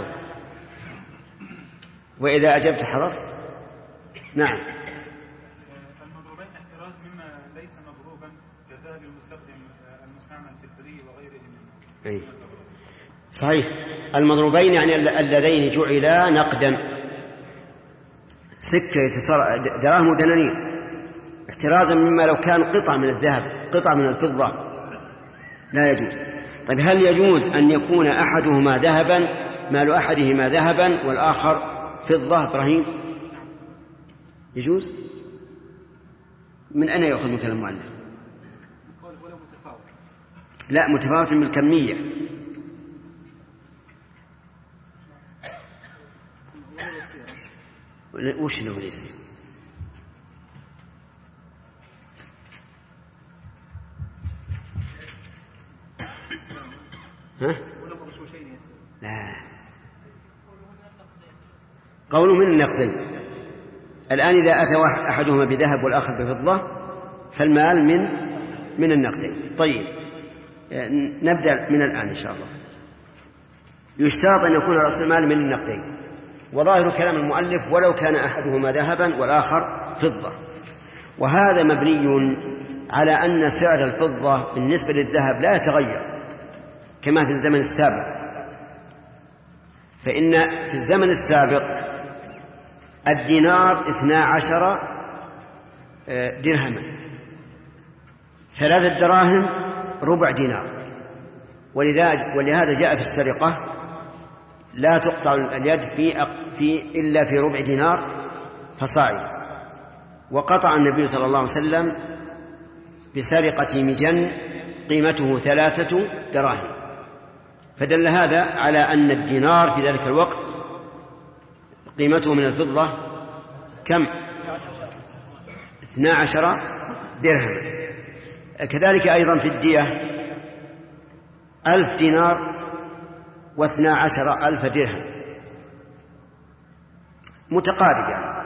وإذا أجبت حضرت. نعم. المضروبين احتراز مما ليس مضروبا كذهب المستخدم المستعمل في البري وغيره منه. صحيح. المضروبين يعني اللذين جعلا نقدا، سكة دراهم ودنانير، احترازا مما لو كان قطعة من الذهب، قطعة من الفضة، لا يجوز. طيب هل يجوز أن يكون أحدهما ذهبا، مال أحدهما ذهبا والآخر فضة؟ إبراهيم، يجوز؟ من أين يأخذ من كلام المؤلف؟ لا، متفاوت بالكمية. وش له يصير؟ ها؟ لا، قوله من النقدين. الآن إذا أتى أحدهما بذهب والآخر بفضة فالمال من النقدين. طيب نبدأ من الآن إن شاء الله. يشترط أن يكون رأس المال من النقدين، وظاهر كلام المؤلف ولو كان أحدهما ذهبا والآخر فضة، وهذا مبني على أن سعر الفضة بالنسبة للذهب لا يتغير كما في الزمن السابق. فإن في الزمن السابق الدينار 12 درهما، 3 دراهم ربع دينار، ولهذا جاء في السرقة لا تقطع اليد إلا في ربع دينار فصاعد. وقطع النبي صلى الله عليه وسلم بسرقة مجن قيمته 3 دراهم، فدل هذا على أن الدينار في ذلك الوقت قيمته من الفضة كم؟ 12 درهم. كذلك أيضا في الدية 1000 دينار و12,000 درهم، متقارب يعني.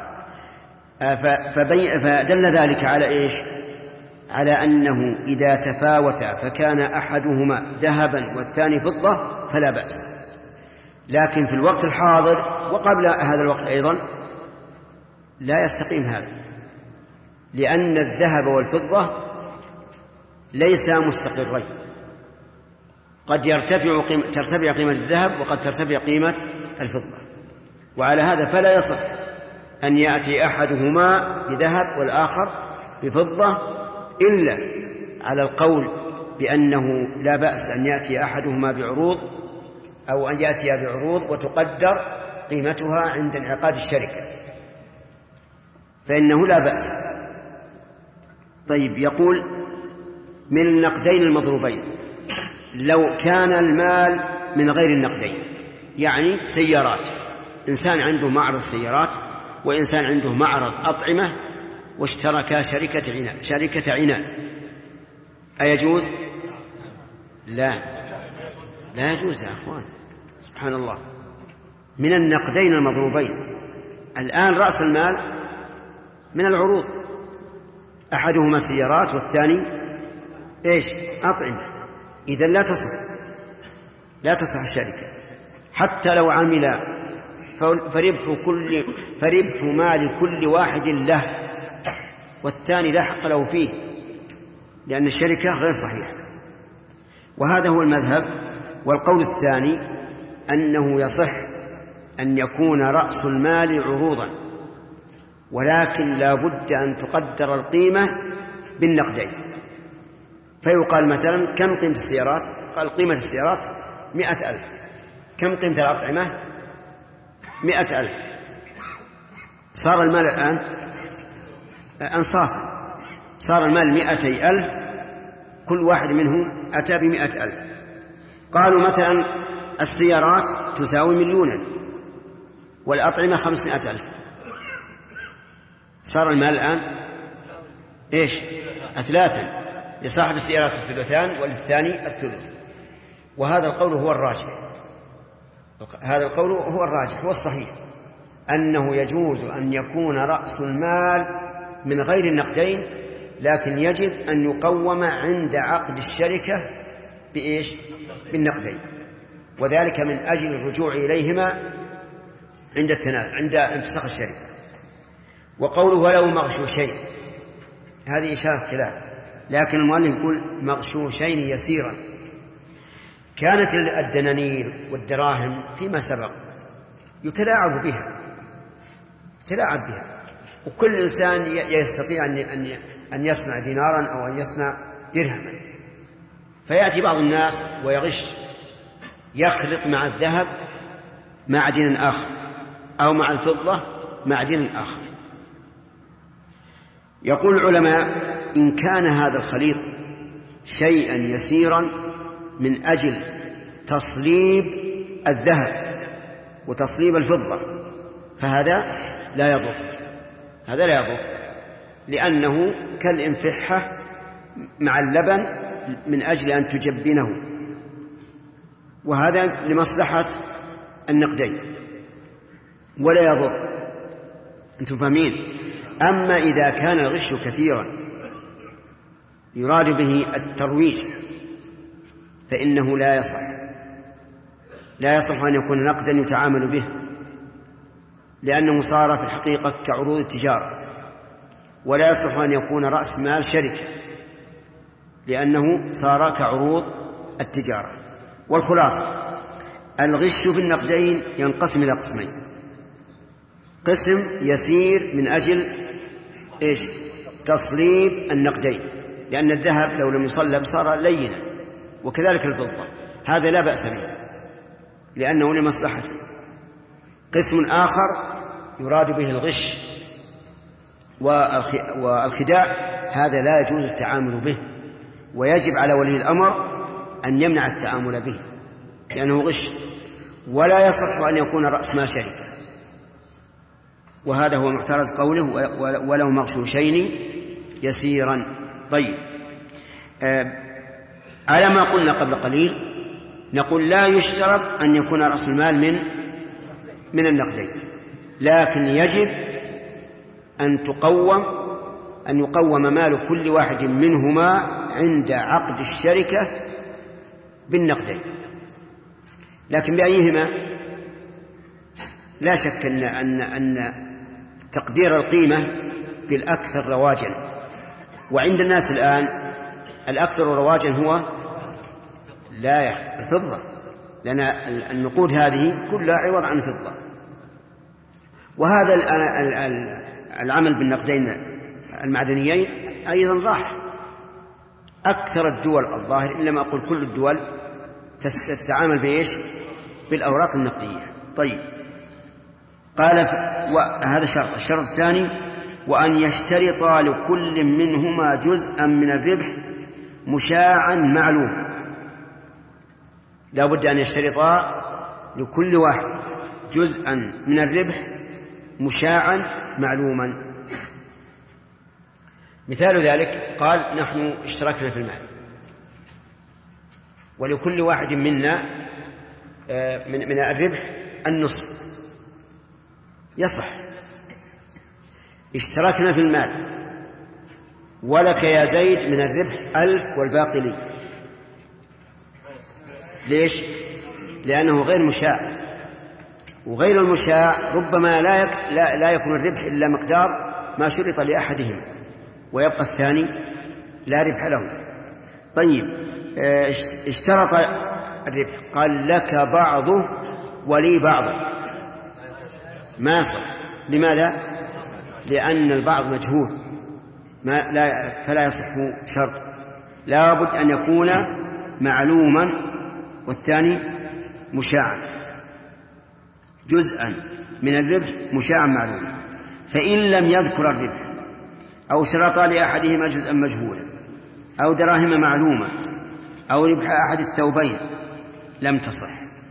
فدل ذلك على إيش؟ على أنه إذا تفاوتا فكان أحدهما ذهبا والثاني فضة فلا بأس. لكن في الوقت الحاضر وقبل هذا الوقت أيضا لا يستقيم هذا، لأن الذهب والفضة ليسا مستقرين، قد ترتفع قيمة الذهب وقد ترتفع قيمة الفضة، وعلى هذا فلا يصح أن يأتي أحدهما بذهب والآخر بفضة إلا على القول بأنه لا بأس أن يأتي أحدهما بعروض أو أن يأتي بعروض وتقدر قيمتها عند انعقاد الشركة، فإنه لا بأس. طيب، يقول من النقدين المضروبين، لو كان المال من غير النقدين، يعني سيارات، إنسان عنده معرض سيارات وإنسان عنده معرض أطعمة واشتركا شركة عنان، أيجوز؟ لا يجوز يا أخوان، سبحان الله. من النقدين المضروبين، الآن رأس المال من العروض، أحدهما سيارات والثاني أطعمة، إذن لا تصح الشركة حتى لو عمل، فربح مال كل واحد له والثاني لا حق له فيه، لأن الشركة غير صحيحة. وهذا هو المذهب. والقول الثاني أنه يصح أن يكون رأس المال عروضا، ولكن لا بد أن تقدر القيمة بالنقدين. فيقال مثلا كم قيمة السيارات؟ قال قيمة السيارات 100,000. كم قيمة الأطعمة؟ 100,000. صار المال الآن أنصاف، صار المال 200,000، كل واحد منهم أتى ب100,000. قالوا مثلا السيارات تساوي 1,000,000 والأطعمة 500,000، صار المال الآن أثلاثا، لصاحب السيارات الثلثان وللثاني الثلث. وهذا القول هو الراجح، هو الصحيح، أنه يجوز أن يكون رأس المال من غير النقدين، لكن يجب أن يقوم عند عقد الشركة بالنقدين، وذلك من أجل الرجوع إليهما عند انفساخ الشركة. وقوله ولو مغشوشين، هذه إشارة خلاف، لكن المؤلف يقول مغشوشين يسيرا. كانت الدنانير والدراهم فيما سبق يتلاعب بها، وكل إنسان يستطيع أن يصنع دينارا أو أن يصنع درهما، فيأتي بعض الناس ويغش، يخلط مع الذهب معدن آخر أو مع الفضة معدن آخر. يقول العلماء إن كان هذا الخليط شيئا يسيرا من أجل تصليب الذهب وتصليب الفضة فهذا لا يضر، لأنه كالانفحة مع اللبن من أجل أن تجبنه، وهذا لمصلحة النقدين ولا يضر. أنتم فاهمين؟ أما إذا كان الغش كثيرا يراد به الترويج فإنه لا يصح أن يكون نقدا يتعامل به، لأنه صار في الحقيقة كعروض التجارة. ولا يصح أن يكون رأس مال شركة، لأنه صار كعروض التجارة. والخلاصة الغش في النقدين ينقسم إلى قسمين: قسم يسير من أجل تصليب النقدين، لأن الذهب لو لم يصلب صار لينا، وكذلك الفضة، هذا لا بأس به لأنه لمصلحته. قسم آخر يراد به الغش والخداع، هذا لا يجوز التعامل به، ويجب على ولي الأمر أن يمنع التعامل به لأنه غش، ولا يصح أن يكون رأس مال شركة. وهذا هو محترز قوله ولو مغشوشين يسيرا. طيب، على ما قلنا قبل قليل نقول لا يشترط أن يكون رأس المال من النقدين، لكن يجب أن يقوم مال كل واحد منهما عند عقد الشركة بالنقدين. لكن بأيهما؟ لا شك أن تقدير القيمة بالأكثر رواجا، وعند الناس الآن الأكثر رواجا هو الفضة، لأن النقود هذه كلها عوض عن الفضة. وهذا العمل بالنقدين المعدنيين أيضا راح، أكثر الدول الظاهر إن لم أقل كل الدول تتعامل بإيش؟ بالأوراق النقدية. طيب، قال وهذا شرط. الشرط الثاني: وأن يشترط لكل منهما جزءا من الربح مشاعا معلوما. لا بد أن يشترطا لكل واحد جزءا من الربح مشاعا معلوما. مثال ذلك قال: نحن اشتركنا في المال ولكل واحد منا من الربح النصف، يصح. اشتركنا في المال ولك يا زيد من الربح 1000 والباقي لي. ليش؟ لأنه غير مشاع، وغير المشاع ربما لا يكون الربح إلا مقدار ما شرط لأحدهما ويبقى الثاني لا ربح له. طيب، اشترط الربح، قال: لك بعضه ولي بعضه، ما يصح. لماذا؟ لأن البعض مجهول فلا يصح شرط. لا بد أن يكون معلوما والثاني مشاعا، جزءا من الربح مشاعا معلوما. فإن لم يذكر الربح أو شرط لأحدهما جزءا مجهولا أو دراهم معلومة أو ربح أحد الثوبين لم تصح،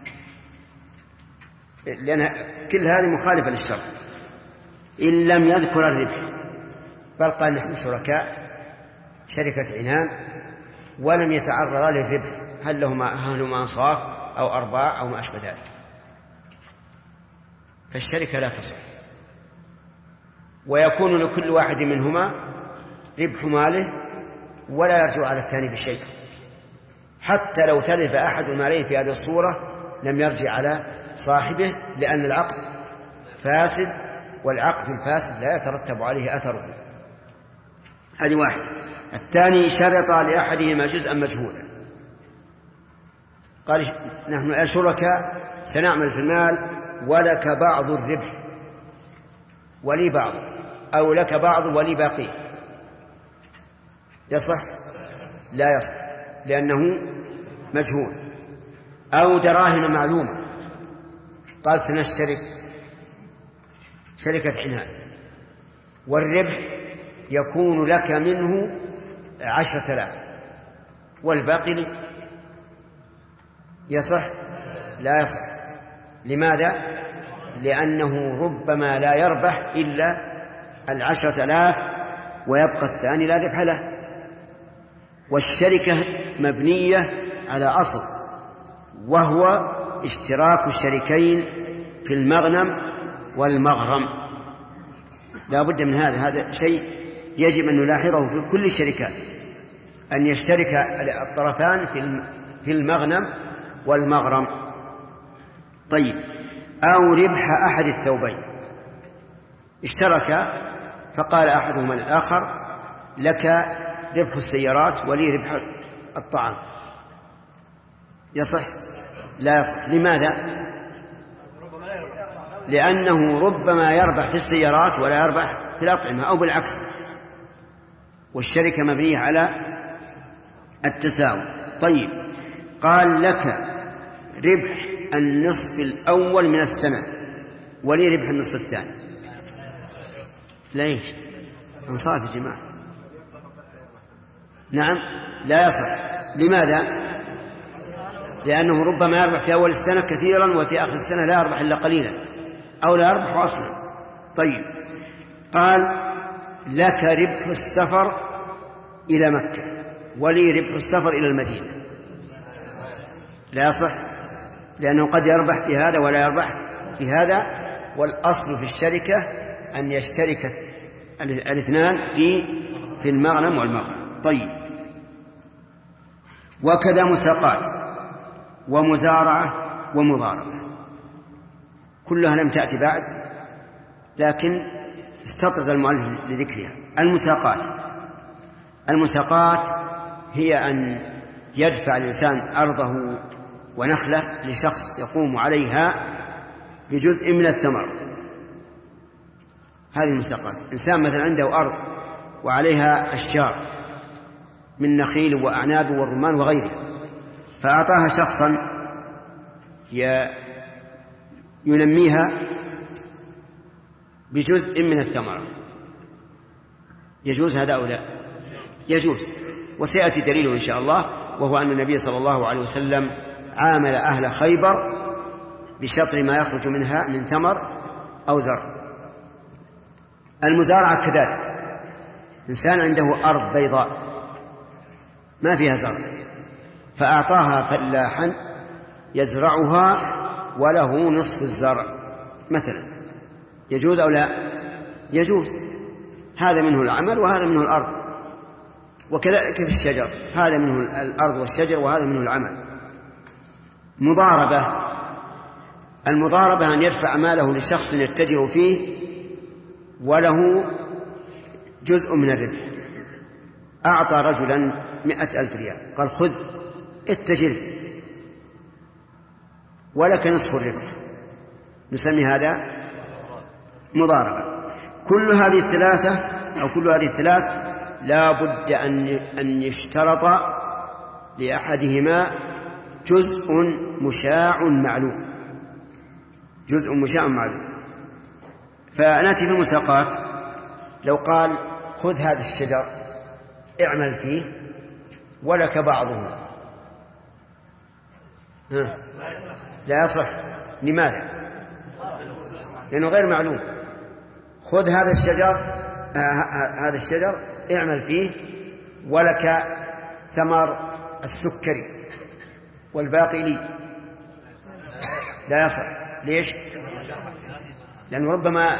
لأن كل هذه مخالفة للشرط. إن لم يذكر الربح بل قال: نحن شركاء شركة عنان ولم يتعرض للربح، هل لهما أنصاف أو أرباع أو ما أشبه ذلك، فالشركة لا تصح. ويكون لكل واحد منهما ربح ماله ولا يرجع على الثاني بشيء، حتى لو تلف أحد المالين في هذه الصورة لم يرجع على صاحبه، لأن العقد فاسد، والعقد الفاسد لا يترتب عليه أثره. هذه واحدة. الثاني: شرط لأحدهما جزءا مجهولا، قال: نحن شركاء سنعمل في المال ولك بعض الربح ولي بعض، أو لك بعض ولي باقيه، يصح؟ لا يصح، لأنه مجهول. أو دراهم معلومة، قال: سنشترك شركة عنان والربح يكون لك منه 10,000 والباقي لي، يصح؟ لا يصح. لماذا؟ لأنه ربما لا يربح إلا 10,000 ويبقى الثاني لا ربح له. والشركة مبنية على أصل، وهو اشتراك الشريكين في المغنم والمغرم. لا بد من هذا شيء يجب أن نلاحظه في كل الشركات، أن يشترك الطرفان في المغنم والمغرم. طيب، أو ربح أحد الثوبين، اشترك فقال أحدهما للآخر: لك ربح السيارات ولي ربح الطعام، يصح؟ لا يصح. لماذا؟ لأنه ربما يربح في السيارات ولا يربح في الأطعمة، أو بالعكس، والشركة مبنية على التساوي. طيب، قال: لك ربح النصف الأول من السنة ولي ربح النصف الثاني. ليش؟ انصاف يا جماعة. نعم، لا يصح. لماذا؟ لأنه ربما يربح في أول السنة كثيرا وفي آخر السنة لا يربح إلا قليلا أو لا يربح أصلا. طيب، قال: لك ربح السفر إلى مكة ولي ربح السفر إلى المدينة، لا يصح، لأنه قد يربح في هذا ولا يربح في هذا. والأصل في الشركة أن يشترك الاثنان في المغنم والمغرم. طيب، وكذا مساقات ومزارعة ومضاربة، كلها لم تأتي بعد، لكن استطرد المؤلف لذكرها. المساقات هي أن يدفع الإنسان أرضه ونخلة لشخص يقوم عليها بجزء من الثمر. هذه المساقات. إنسان مثلا عنده أرض وعليها أشجار من نخيل وأعناب والرمان وغيرها، فأعطاها شخصا ينميها بجزء من الثمرة، يجوز هذا أو لا؟ يجوز. وسيأتي دليله إن شاء الله، وهو أن النبي صلى الله عليه وسلم عامل أهل خيبر بشطر ما يخرج منها من ثمر أو زرع. المزارعة كذلك، إنسان عنده أرض بيضاء ما فيها زرع فأعطاها فلاحا يزرعها وله نصف الزرع مثلا، يجوز أو لا؟ يجوز. هذا منه العمل وهذا منه الأرض. وكذلك في الشجر، هذا منه الأرض والشجر وهذا منه العمل. مضاربة، المضاربة أن يدفع ماله لشخص يتجر فيه وله جزء من الربح. أعطى رجلا 100,000 ريال، قال خذ اتجر ولك نصف الربح، نسمي هذا مضاربة. كل هذه الثلاث لا بد أن يشترط لأحدهما جزء مشاع معلوم، جزء مشاع معلوم. فنأتي في المساقات، لو قال خذ هذا الشجر اعمل فيه ولك بعضه، لا يصح. لماذا؟ لأنه غير معلوم. خذ هذا الشجر اعمل فيه ولك ثمر السكري والباقي لي، لا يصح. ليش؟ لأنه ربما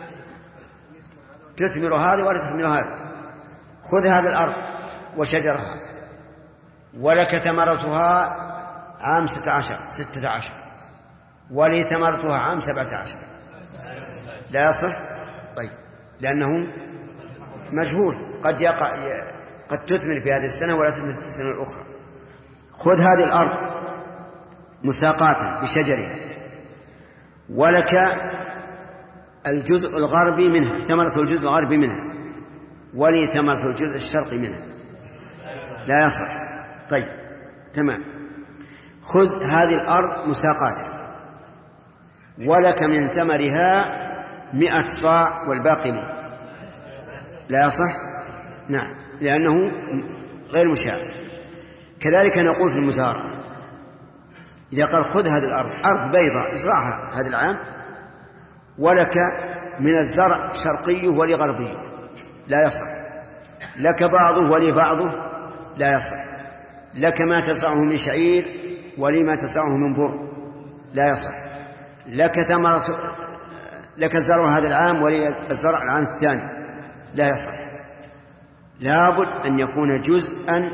تثمر هذه ولا تثمر هذه. خذ هذه الأرض وشجرها ولك ثمرتها عام 16 ولي ثمرتها عام 17، لا يصح. طيب، لأنه مجهول، قد تثمر في هذه السنة ولا تثمر في السنة الأخرى. خذ هذه الأرض مساقات بشجرها ولك الجزء الغربي منها، ثمرة الجزء الغربي منها، ولي ثمرة الجزء الشرقي منها، لا يصح. طيب تمام. خذ هذه الأرض مساقات ولك من ثمرها 100 صاع والباقي لي، لا يصح. نعم، لأنه غير مشاع. كذلك نقول في المزارعة، إذا قال خذ هذه الأرض، أرض بيضاء ازرعها هذا العام ولك من الزرع شرقيه ولي غربيه، لا يصح. لك بعضه ولي بعضه، لا يصح. لك ما تزرعه من شعير ولي ما تزرعه من بر، لا يصح. لك الزرع هذا العام ولي الزرع العام الثاني، لا يصح. لابد أن يكون جزءا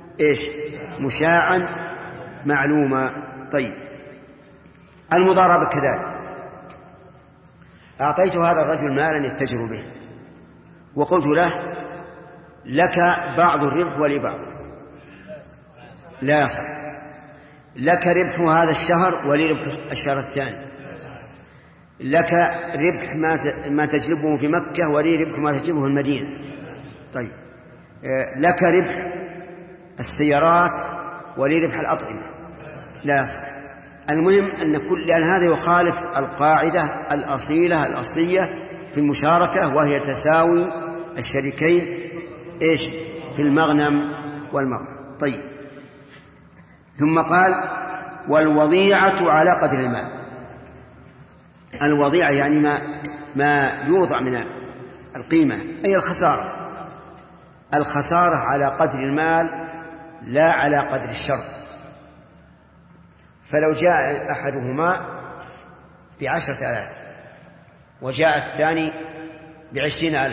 مشاعا معلوما. طيب، المضاربة كذلك. أعطيت هذا الرجل مالا يتجر به وقلت له لك بعض الربح ولي بعض، لا يصح. لك ربح هذا الشهر ولي ربح الشهر الثاني، لك ربح ما تجلبه في مكة ولي ربح ما تجلبه في المدينة. طيب، لك ربح السيارات ولي ربح الأطعمة، لا يصح. المهم لأن هذا يخالف القاعدة الأصيلة الأصلية في المشاركة، وهي تساوي الشريكين في المغنم والمغنم. طيب، ثم قال والوضيعة على قدر المال. الوضيعة يعني ما يوضع من القيمة، أي الخسارة على قدر المال لا على قدر الشرط. فلو جاء أحدهما ب10,000 وجاء الثاني ب20,000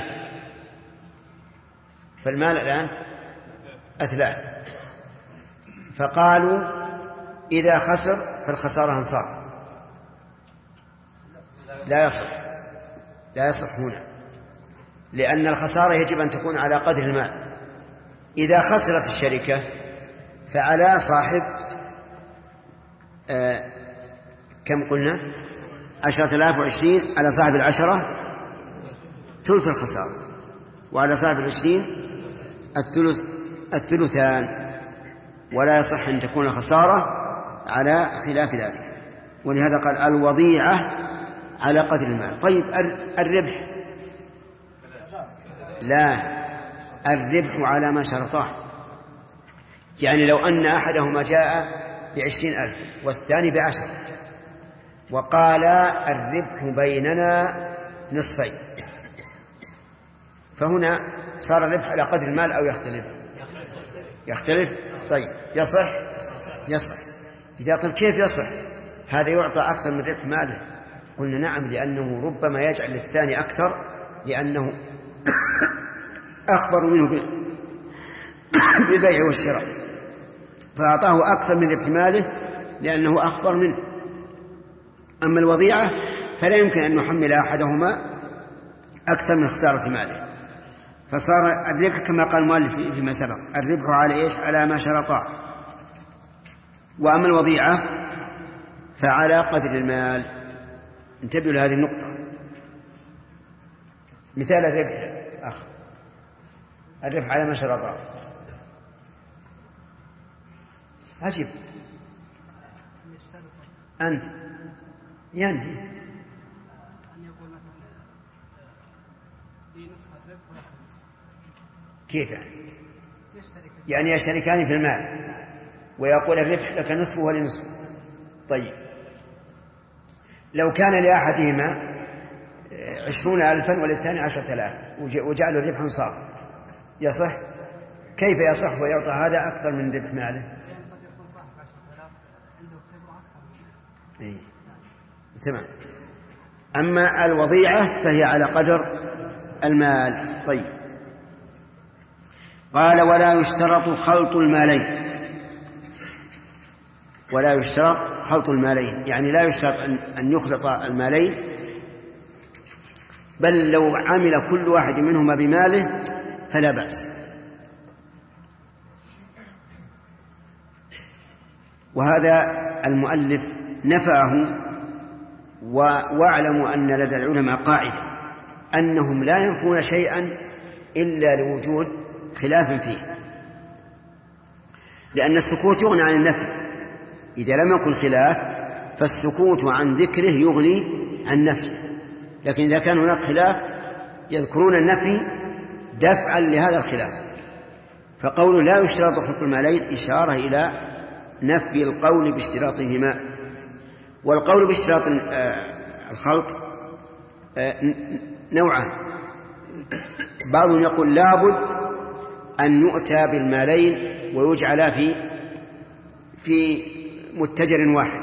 فالمال الآن 3، فقالوا إذا خسر فالخسارة انصار، لا يصح هنا، لأن الخسارة يجب أن تكون على قدر المال. إذا خسرت الشركة فعلى صاحب كم قلنا 10,000 و20، على صاحب 10 ثلث الخسارة، وعلى صاحب 20 الثلث الثلثان، ولا يصح أن تكون الخسارة على خلاف ذلك. ولهذا قال الوضيعة على قدر المال. طيب الربح؟ لا، الربح على ما شرطاه. يعني لو أن أحدهما جاء ب20,000 والثاني ب10 وقال الربح بيننا نصفين، فهنا صار الربح على قدر المال أو يختلف. طيب يصح. إذا قل كيف يصح؟ هذا يعطى أكثر من ربح ماله. قلنا نعم، لأنه ربما يجعل للثاني أكثر لأنه أخبر منه بالبيع والشراء، فأعطاه أكثر من ربح ماله لأنه أخبر منه. أما الوضيعة فلا يمكن أن يحمل أحدهما أكثر من خسارة ماله، فصار الربح كما قال المؤلف فيما سبق، الربح على إيش؟ على ما شرطاه. وأما الوضيعة فعلى قدر المال. انتبهوا لهذه النقطة. مثال الربح الربح على ما شرطاه. عجيب أنت يندي كيف يعني يشتركان في المال ويقول الربح لك نصفه ولي نصفه. طيب لو كان لأحدهما 20,000 وللثاني 10,000 وجعلوا الربح صار، يصح؟ كيف يصح ويعطى هذا أكثر من ربح ماله؟ تمام. أما الوضيعة فهي على قدر المال. طيب قال ولا يشترط خلط المالين. ولا يشترط خلط المالين، يعني لا يشترط أن يخلط المالين، بل لو عمل كل واحد منهما بماله فلا بأس. وهذا المؤلف نفعه. واعلموا أن لدى العلماء قاعدة أنهم لا ينفون شيئا إلا لوجود خلاف فيه، لأن السكوت يغني عن النفي. إذا لم يكن خلاف فالسكوت عن ذكره يغني عن نفيه، لكن إذا كان هناك خلاف يذكرون النفي دفعا لهذا الخلاف. فقول لا يشترط خلط المالين إشارة إلى نفي القول باشتراطهما. والقول باشتراط الخلط نوعان. بعضهم يقول لابد أن يؤتى بالمالين ويجعلا في متجر واحد،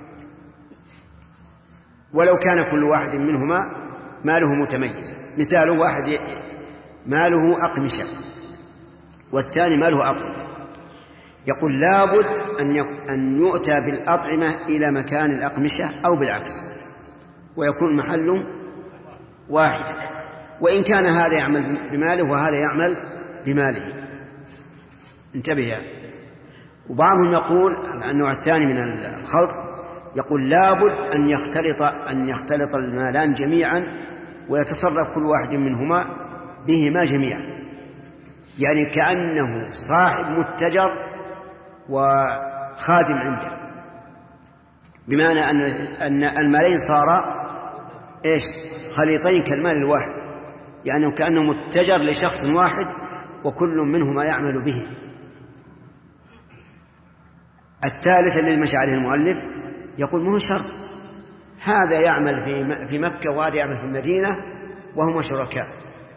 ولو كان كل واحد منهما ماله متميز. مثاله واحد ماله أقمشة والثاني ماله أطعمة، يقول لابد أن يؤتى بالأطعمة إلى مكان الأقمشة أو بالعكس، ويكون محل واحد، وإن كان هذا يعمل بماله وهذا يعمل بماله. انتبه. وبعضهم يقول النوع الثاني من الخلط يقول لابد أن يختلط المالان جميعا ويتصرف كل واحد منهما بهما جميعا، يعني كأنه صاحب متجر وخادم عنده، بمعنى أن المالين صارا إيش؟ خليطين كالمال الواحد، يعني كأنه متجر لشخص واحد وكل منهما يعمل به. الثالث الذي مشى عليه المؤلف يقول مو شرط، هذا يعمل في مكة وهذا يعمل في المدينة وهم شركاء.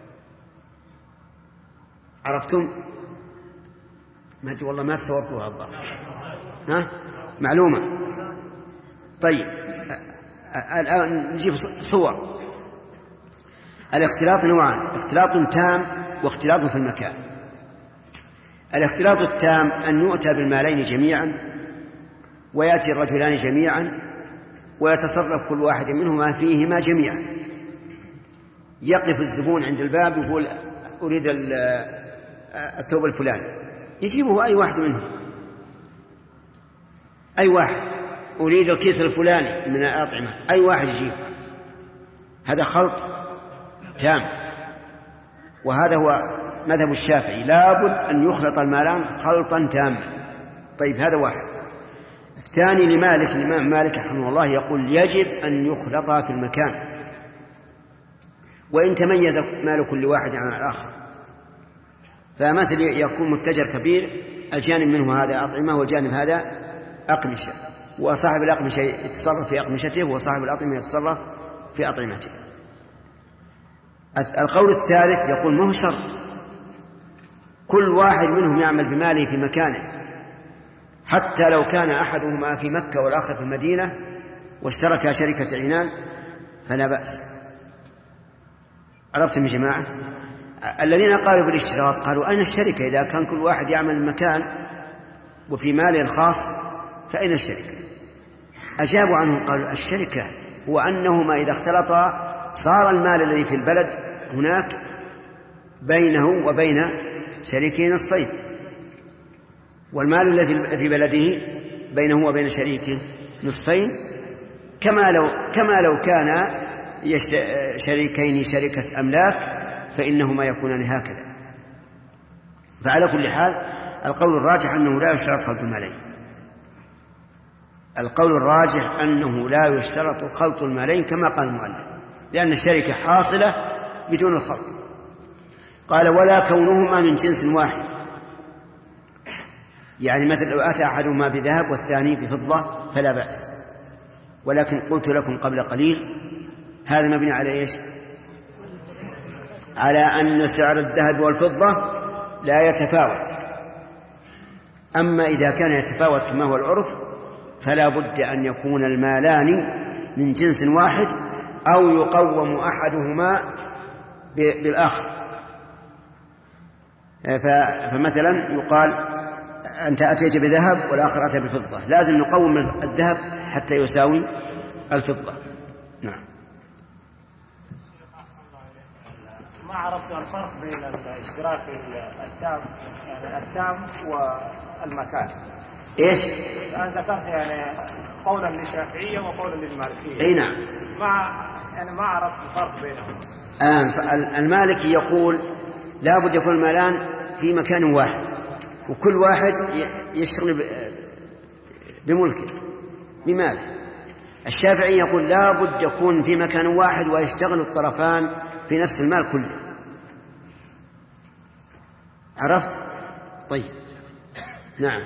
عرفتم؟ ما أدري والله ما تصورتوها الظاهر. معلومة. طيب الآن نجيب صور. الاختلاط نوعان: اختلاط تام واختلاط في المكان. الاختلاط التام أن يؤتى بالمالين جميعا ويأتي الرجلان جميعا ويتصرف كل واحد منهما فيهما جميعا. يقف الزبون عند الباب يقول أريد الثوب الفلاني، يجيبه أي واحد منهم، أي واحد. أريد الكيس الفلاني من الأطعمة، أي واحد يجيبه. هذا خلط تام، وهذا هو مذهب الشافعي لابد أن يخلط المالان خلطا تاما. طيب هذا واحد. الثاني لمالك، الإمام مالك رحمه الله يقول يجب أن يخلطا في المكان، وإن تميز مال كل واحد عن الآخر. فمثل يكون متجر كبير، الجانب منه هذا أطعمة والجانب هذا أقمشة، وصاحب الأقمشة يتصرف في أقمشته وصاحب الأطعمة يتصرف في أطعمته. القول الثالث يقول ما هو شرط، كل واحد منهم يعمل بماله في مكانه، حتى لو كان أحدهما في مكة والآخر في المدينة واشتركا شركة عنان فلا بأس. عرفتم يا جماعة؟ الذين قالوا بالاشتراط قالوا أين الشركة؟ إذا كان كل واحد يعمل المكان وفي ماله الخاص فأين الشركة؟ أجابوا عنهم قالوا الشركة هو أنهما إذا اختلطا صار المال الذي في البلد هناك بينه وبين شريكه نصفين، والمال الذي في بلده بينه وبين شريكه نصفين، كما لو كان شريكين شركة أملاك فإنهما يكونان هكذا. فعلى كل حال القول الراجح أنه لا يشترط خلط المالين، القول الراجح أنه لا يشترط خلط المالين كما قال المؤلف، لأن الشركة حاصلة بدون الخلط. قال ولا كونهما من جنس واحد، يعني مثل لو أتى أحدهما بذهب والثاني بفضة فلا بأس، ولكن قلت لكم قبل قليل هذا مبني على إيش؟ على أن سعر الذهب والفضة لا يتفاوت. أما إذا كان يتفاوت كما هو العرف فلا بد أن يكون المالان من جنس واحد أو يقوم أحدهما بالآخر. فمثلا يقال أنت أتيت بذهب والآخر أتى بفضة، لازم نقوم الذهب حتى يساوي الفضة. نعم. ما عرفت الفرق بين الاشتراك التام، يعني التام والمكان. ايش؟ أنا ذكرت يعني قولا للشافعية وقولا للمالكية. اي نعم. ما عرفت الفرق بينهم. المالكي يقول لا بد يكون المالان في مكان واحد وكل واحد يشتغل بملكه بماله. الشافعي يقول لا بد يكون في مكان واحد ويشتغل الطرفان في نفس المال كله. عرفت؟ طيب. نعم.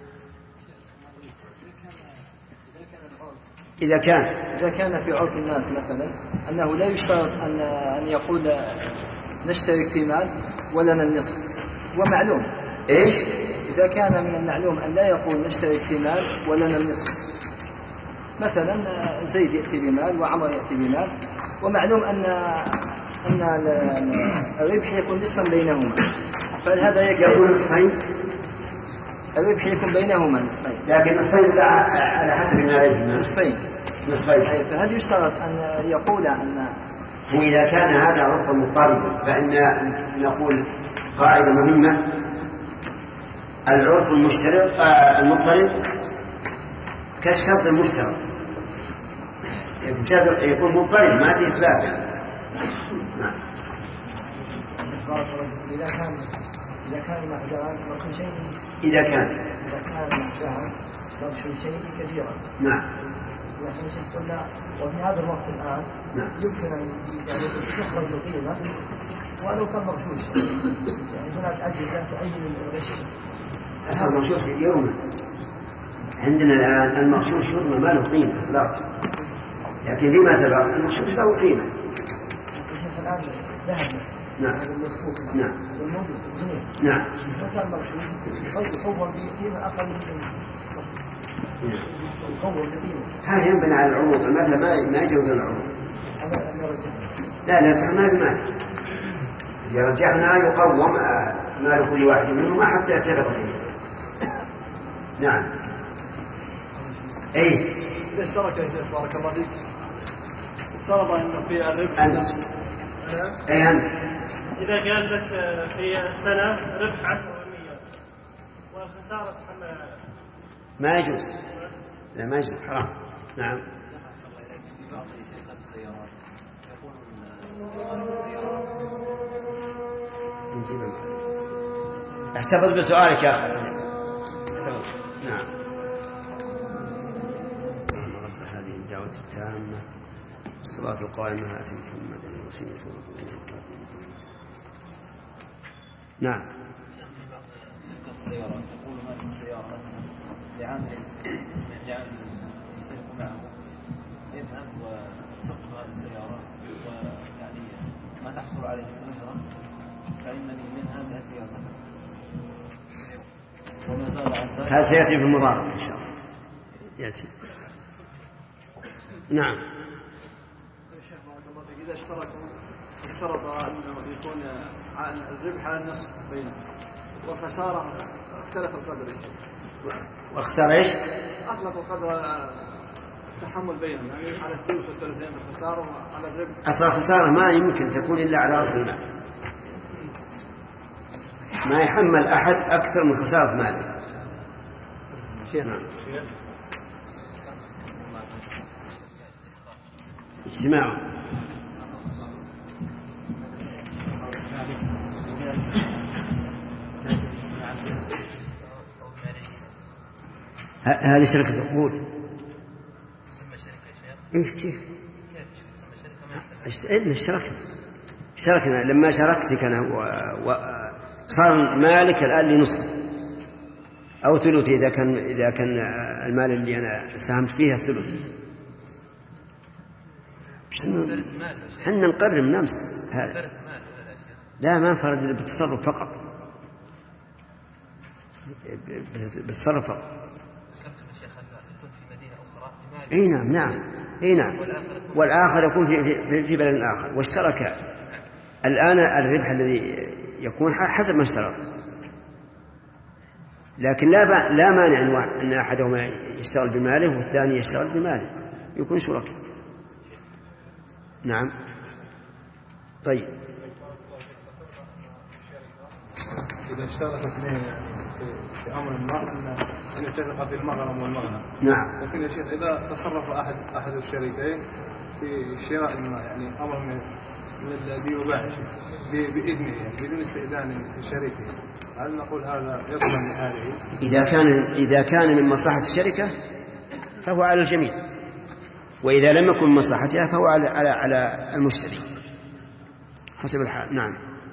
إذا كان في عرف الناس مثلا أنه لا يشترط أن يقول نشترك في مال ولنا النصف، ومعلوم إيش؟ إذا كان من المعلوم أن لا يقول نشترك في مال ولنا النصف، مثلا زيد يأتي بمال وعمر يأتي بمال، ومعلوم أن الربح يكون نصفا بينهما، فهذا يكون نصفين، الربح يكون بينهما نصفين، لكن نصفين على حسب المالين نصفين. فهذا يشترط أن يقول أن وإذا كان هذا عرفا مضطربا فإن نقول قاعدة مهمة: العرف المضطرب كالشرط المشترك، يكون مضطرب ما فيه خلاف. نعم. إذا كان مغشوم شيء كثيرا. نعم. لكن قلنا وفي هذا الوقت الآن نعم. يمكن أن يعني تخرج القيمة ولو كان مغشوش، يعني هناك أجهزة تعين الغش. أصلا المغشوش يرمى عندنا الآن، المغشوش يرمى ما له قيمة لا، لكن فيما سبق المغشوش له قيمة. الآن ذهب نعم. المسكوك نعم. والموجود جنيه. نعم. لو كان مغشوش يصور بقيمة أقل من الصف. هذا ينبني على العروض، المذهب ما يجوز العروض. لا ما بمال يرجعنا يقوم مال كل واحد منهما حتى يتفق فيه. نعم. إذا اشترك يا شيخ بارك الله فيك، افترض أن في الربح نصف. أنت إذا كان لك في السنة ربح 10% والخسارة ما يجوز. لا ما يجوز، حرام. نعم. احتفظ بسؤالك يا أخي. احتفظ. نعم. رب هذه الدعوة التامة الصلاة القائمة آت محمد الوسيلة والفضيلة. نعم. السيارة يقول ما في السيارة لعامل يشترك معه يذهب ويسوق هذه السيارة ويعني ما تحصل عليه من أجرة فإنني من هذه السيارة وما زال عن ذلك. هذا سيأتي في المضاربة إن شاء الله. يأتي. نعم. شيخ بارك الله فيك، إذا اشترط أنه يكون الربح على النصف بينهم والخسارة اختلف القدر. والخسارة إيش؟ أطلق القدر التحمل بينهم، يعني على الثلث والثلثين بالخسارة وعلى الربح. أصل الخسارة ما يمكن تكون إلا على رأس المال، ما يحمل أحد أكثر من خسارة ماله. نعم. اجتماع. هذه شركة عقود. إيه كيف؟ إيه اشتركنا لما شاركتك أنا وصار مالك الآن لنصف أو ثلث إذا كان المال اللي أنا ساهمت فيه الثلث. حنا نقرر من أمس هذا. لا ما انفرد بالتصرف فقط، بالتصرف فقط. اي نعم والآخر يكون في بلد آخر واشترك. الآن الربح الذي يكون حسب ما اشترط، لكن لا مانع أن أحدهما يشتغل بماله والثاني يشتغل بماله، يكون شركاء. نعم. طيب إذا اشترك اثنين في أمر ما أن يتفق في المغرم والمغنم. نعم. لكن يا شيخ إذا تصرف أحد الشريكين في شراء يعني أمر من الذي يباع بإذنه يعني بدون استئذان الشريك، هل نقول هذا يضمن لهذه؟ إذا كان من مصلحة الشركة فهو على الجميع، وإذا لم يكن من مصلحتها فهو على المشتري حسب الحال. نعم.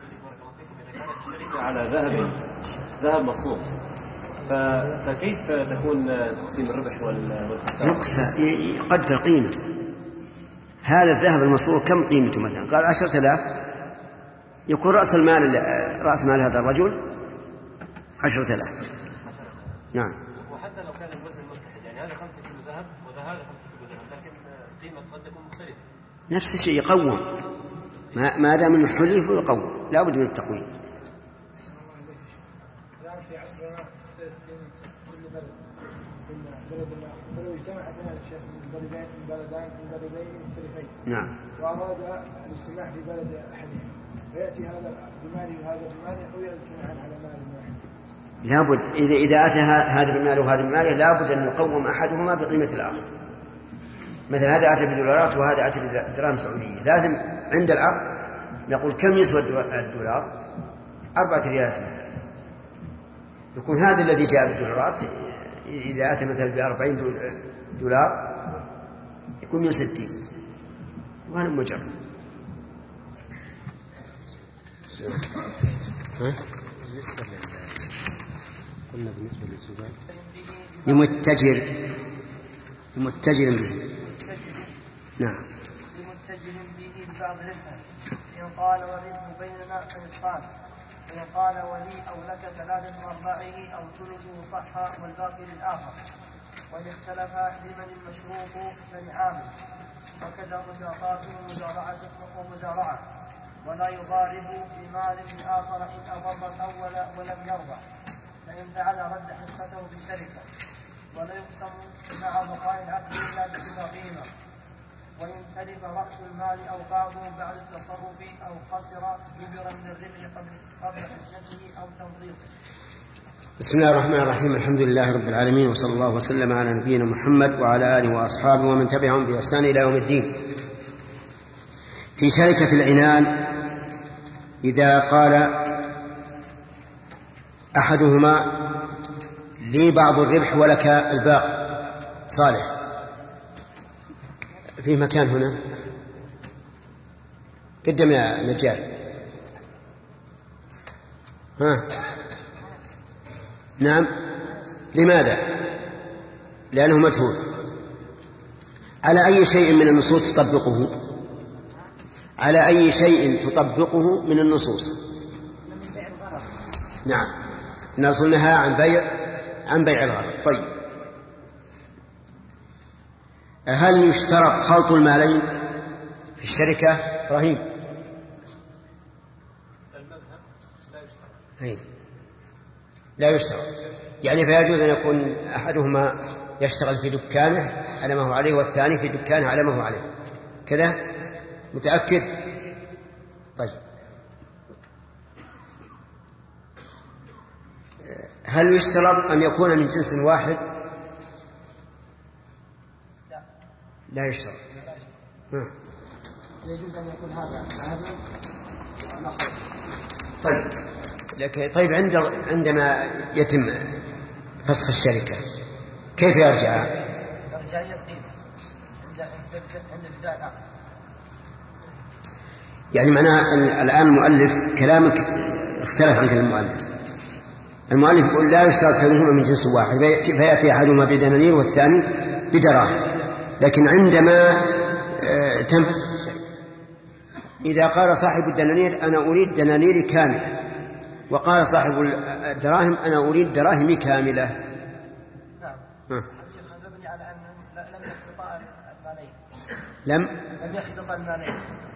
على ذهب مصروف، فكيف تكون تقسيم الربح والخسارة؟ يقسى يقدر قيمته. هذا الذهب المصروف كم قيمته؟ مثلا قال 10,000، يكون رأس مال هذا الرجل 10,000. نعم. وحتى لو كان الوزن متحد، يعني هذا 5 كيلو ذهب وهذا 5 كيلو ذهب، لكن القيمة قد تكون مختلفة. نفس الشيء يقوم، ما دام انه حليف يقوم، لا بد من التقويم. الآن في عصرنا تختلف قيمة كل بلد فلو اجتمع اثنان الشيخ من بلدين مختلفين. نعم. وأراد الاجتماع في بلد أحدهم، فيأتي هذا بماله وهذا بماله أو يجتمعان على مال واحد. لابد إذا أتى هذا بماله وهذا بماله لابد أن يقوم أحدهما بقيمة الآخر. مثلا هذا أتى بدولارات وهذا أتى بدراهم سعودية، لازم عند العقد نقول كم يسوى الدولار؟ 4 ريالات مثلا. يكون هذا الذي جاء بالدولارات إذا أتى مثلا ب40 دولار يكون 160، وهذا مجرد. قلنا بالنسبة للزبائن لمتجر به. نعم. لمتجر به ببعض ربحه، إن قال والربح بيننا فنصفان، إن قال ولي أو لك 3/4 أو ثلثه صح والباقي للآخر، وإن اختلف لمن المشروط فلعامل، وكذا مساقات ومزارعة، ولا يضارب بمال الآخر إن أضر الأول ولم يرضى، فإن فعل رد حصته في الشركة، ولا يقسم مع بقاء العقد إلا باتفاقهما، وإن تلف رأس المال أو بعضه بعد التصرف أو خسر جبر من الربح قبل حصته أو تمضيضه. بسم الله الرحمن الرحيم. الحمد لله رب العالمين، وصلى الله وسلم على نبينا محمد وعلى آله وأصحابه ومن تبعهم بإحسان إلى يوم الدين. في شركة العنان إذا قال أحدهما لي بعض الربح ولك الباقي. صالح في مكان هنا قدم يا نجار. نعم. لماذا؟ لأنه مجهول. على أي شيء من النصوص تطبقه؟ على أي شيء تطبقه من النصوص؟ نعم، الرسول نهى عن بيع الغرر. طيب، هل يشترط خلط المالين في الشركة؟ إبراهيم. لا يشترط، يعني فيجوز أن يكون أحدهما يشتغل في دكانه على ما هو عليه والثاني في دكانه على ما هو عليه كذا. متأكد؟ طيب، هل يشترط أن يكون من جنس واحد؟ لا يشترط. يجوز أن يكون هذا الآخر. طيب عندما يتم فسخ الشركة كيف يرجع؟ يرجع يقيم عند بداية الآخر. يعني معناه الآن المؤلف كلامك اختلف عن كلام المؤلف يقول لا يشترط كونهما من جنس واحد فيأتي أحدهما بدنانير والثاني بدراهم. لكن عندما تنفسخ الشركة إذا قال صاحب الدنانير أنا أريد دنانيري كاملة، وقال صاحب الدراهم أنا أريد دراهمي كاملة. نعم. الشيخ مبني على أن لم يخلطا المالين. لم يخلطا المالين،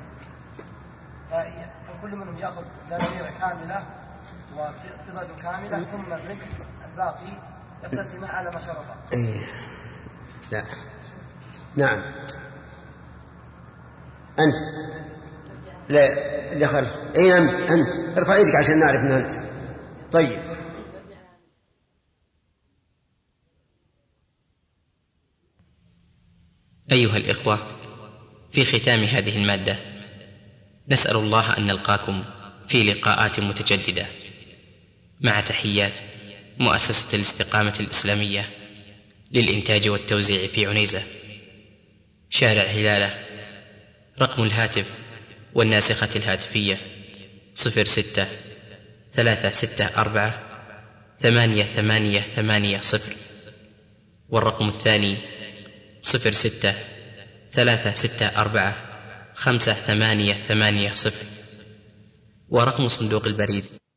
فكل منهم يأخذ دنانير كاملة وفضة كاملة ثم الباقي يقتسم على ما شرطه. لا. نعم. أنت لا خلف. أنت ارفع يدك عشان نعرف أن أنت. طيب، أيها الإخوة، في ختام هذه المادة نسأل الله أن نلقاكم في لقاءات متجددة، مع تحيات مؤسسة الاستقامة الإسلامية للإنتاج والتوزيع في عنيزة، شارع هلالة. رقم الهاتف والناسخة الهاتفية 06-364-8880، والرقم الثاني 06-364-5880، ورقم صندوق البريد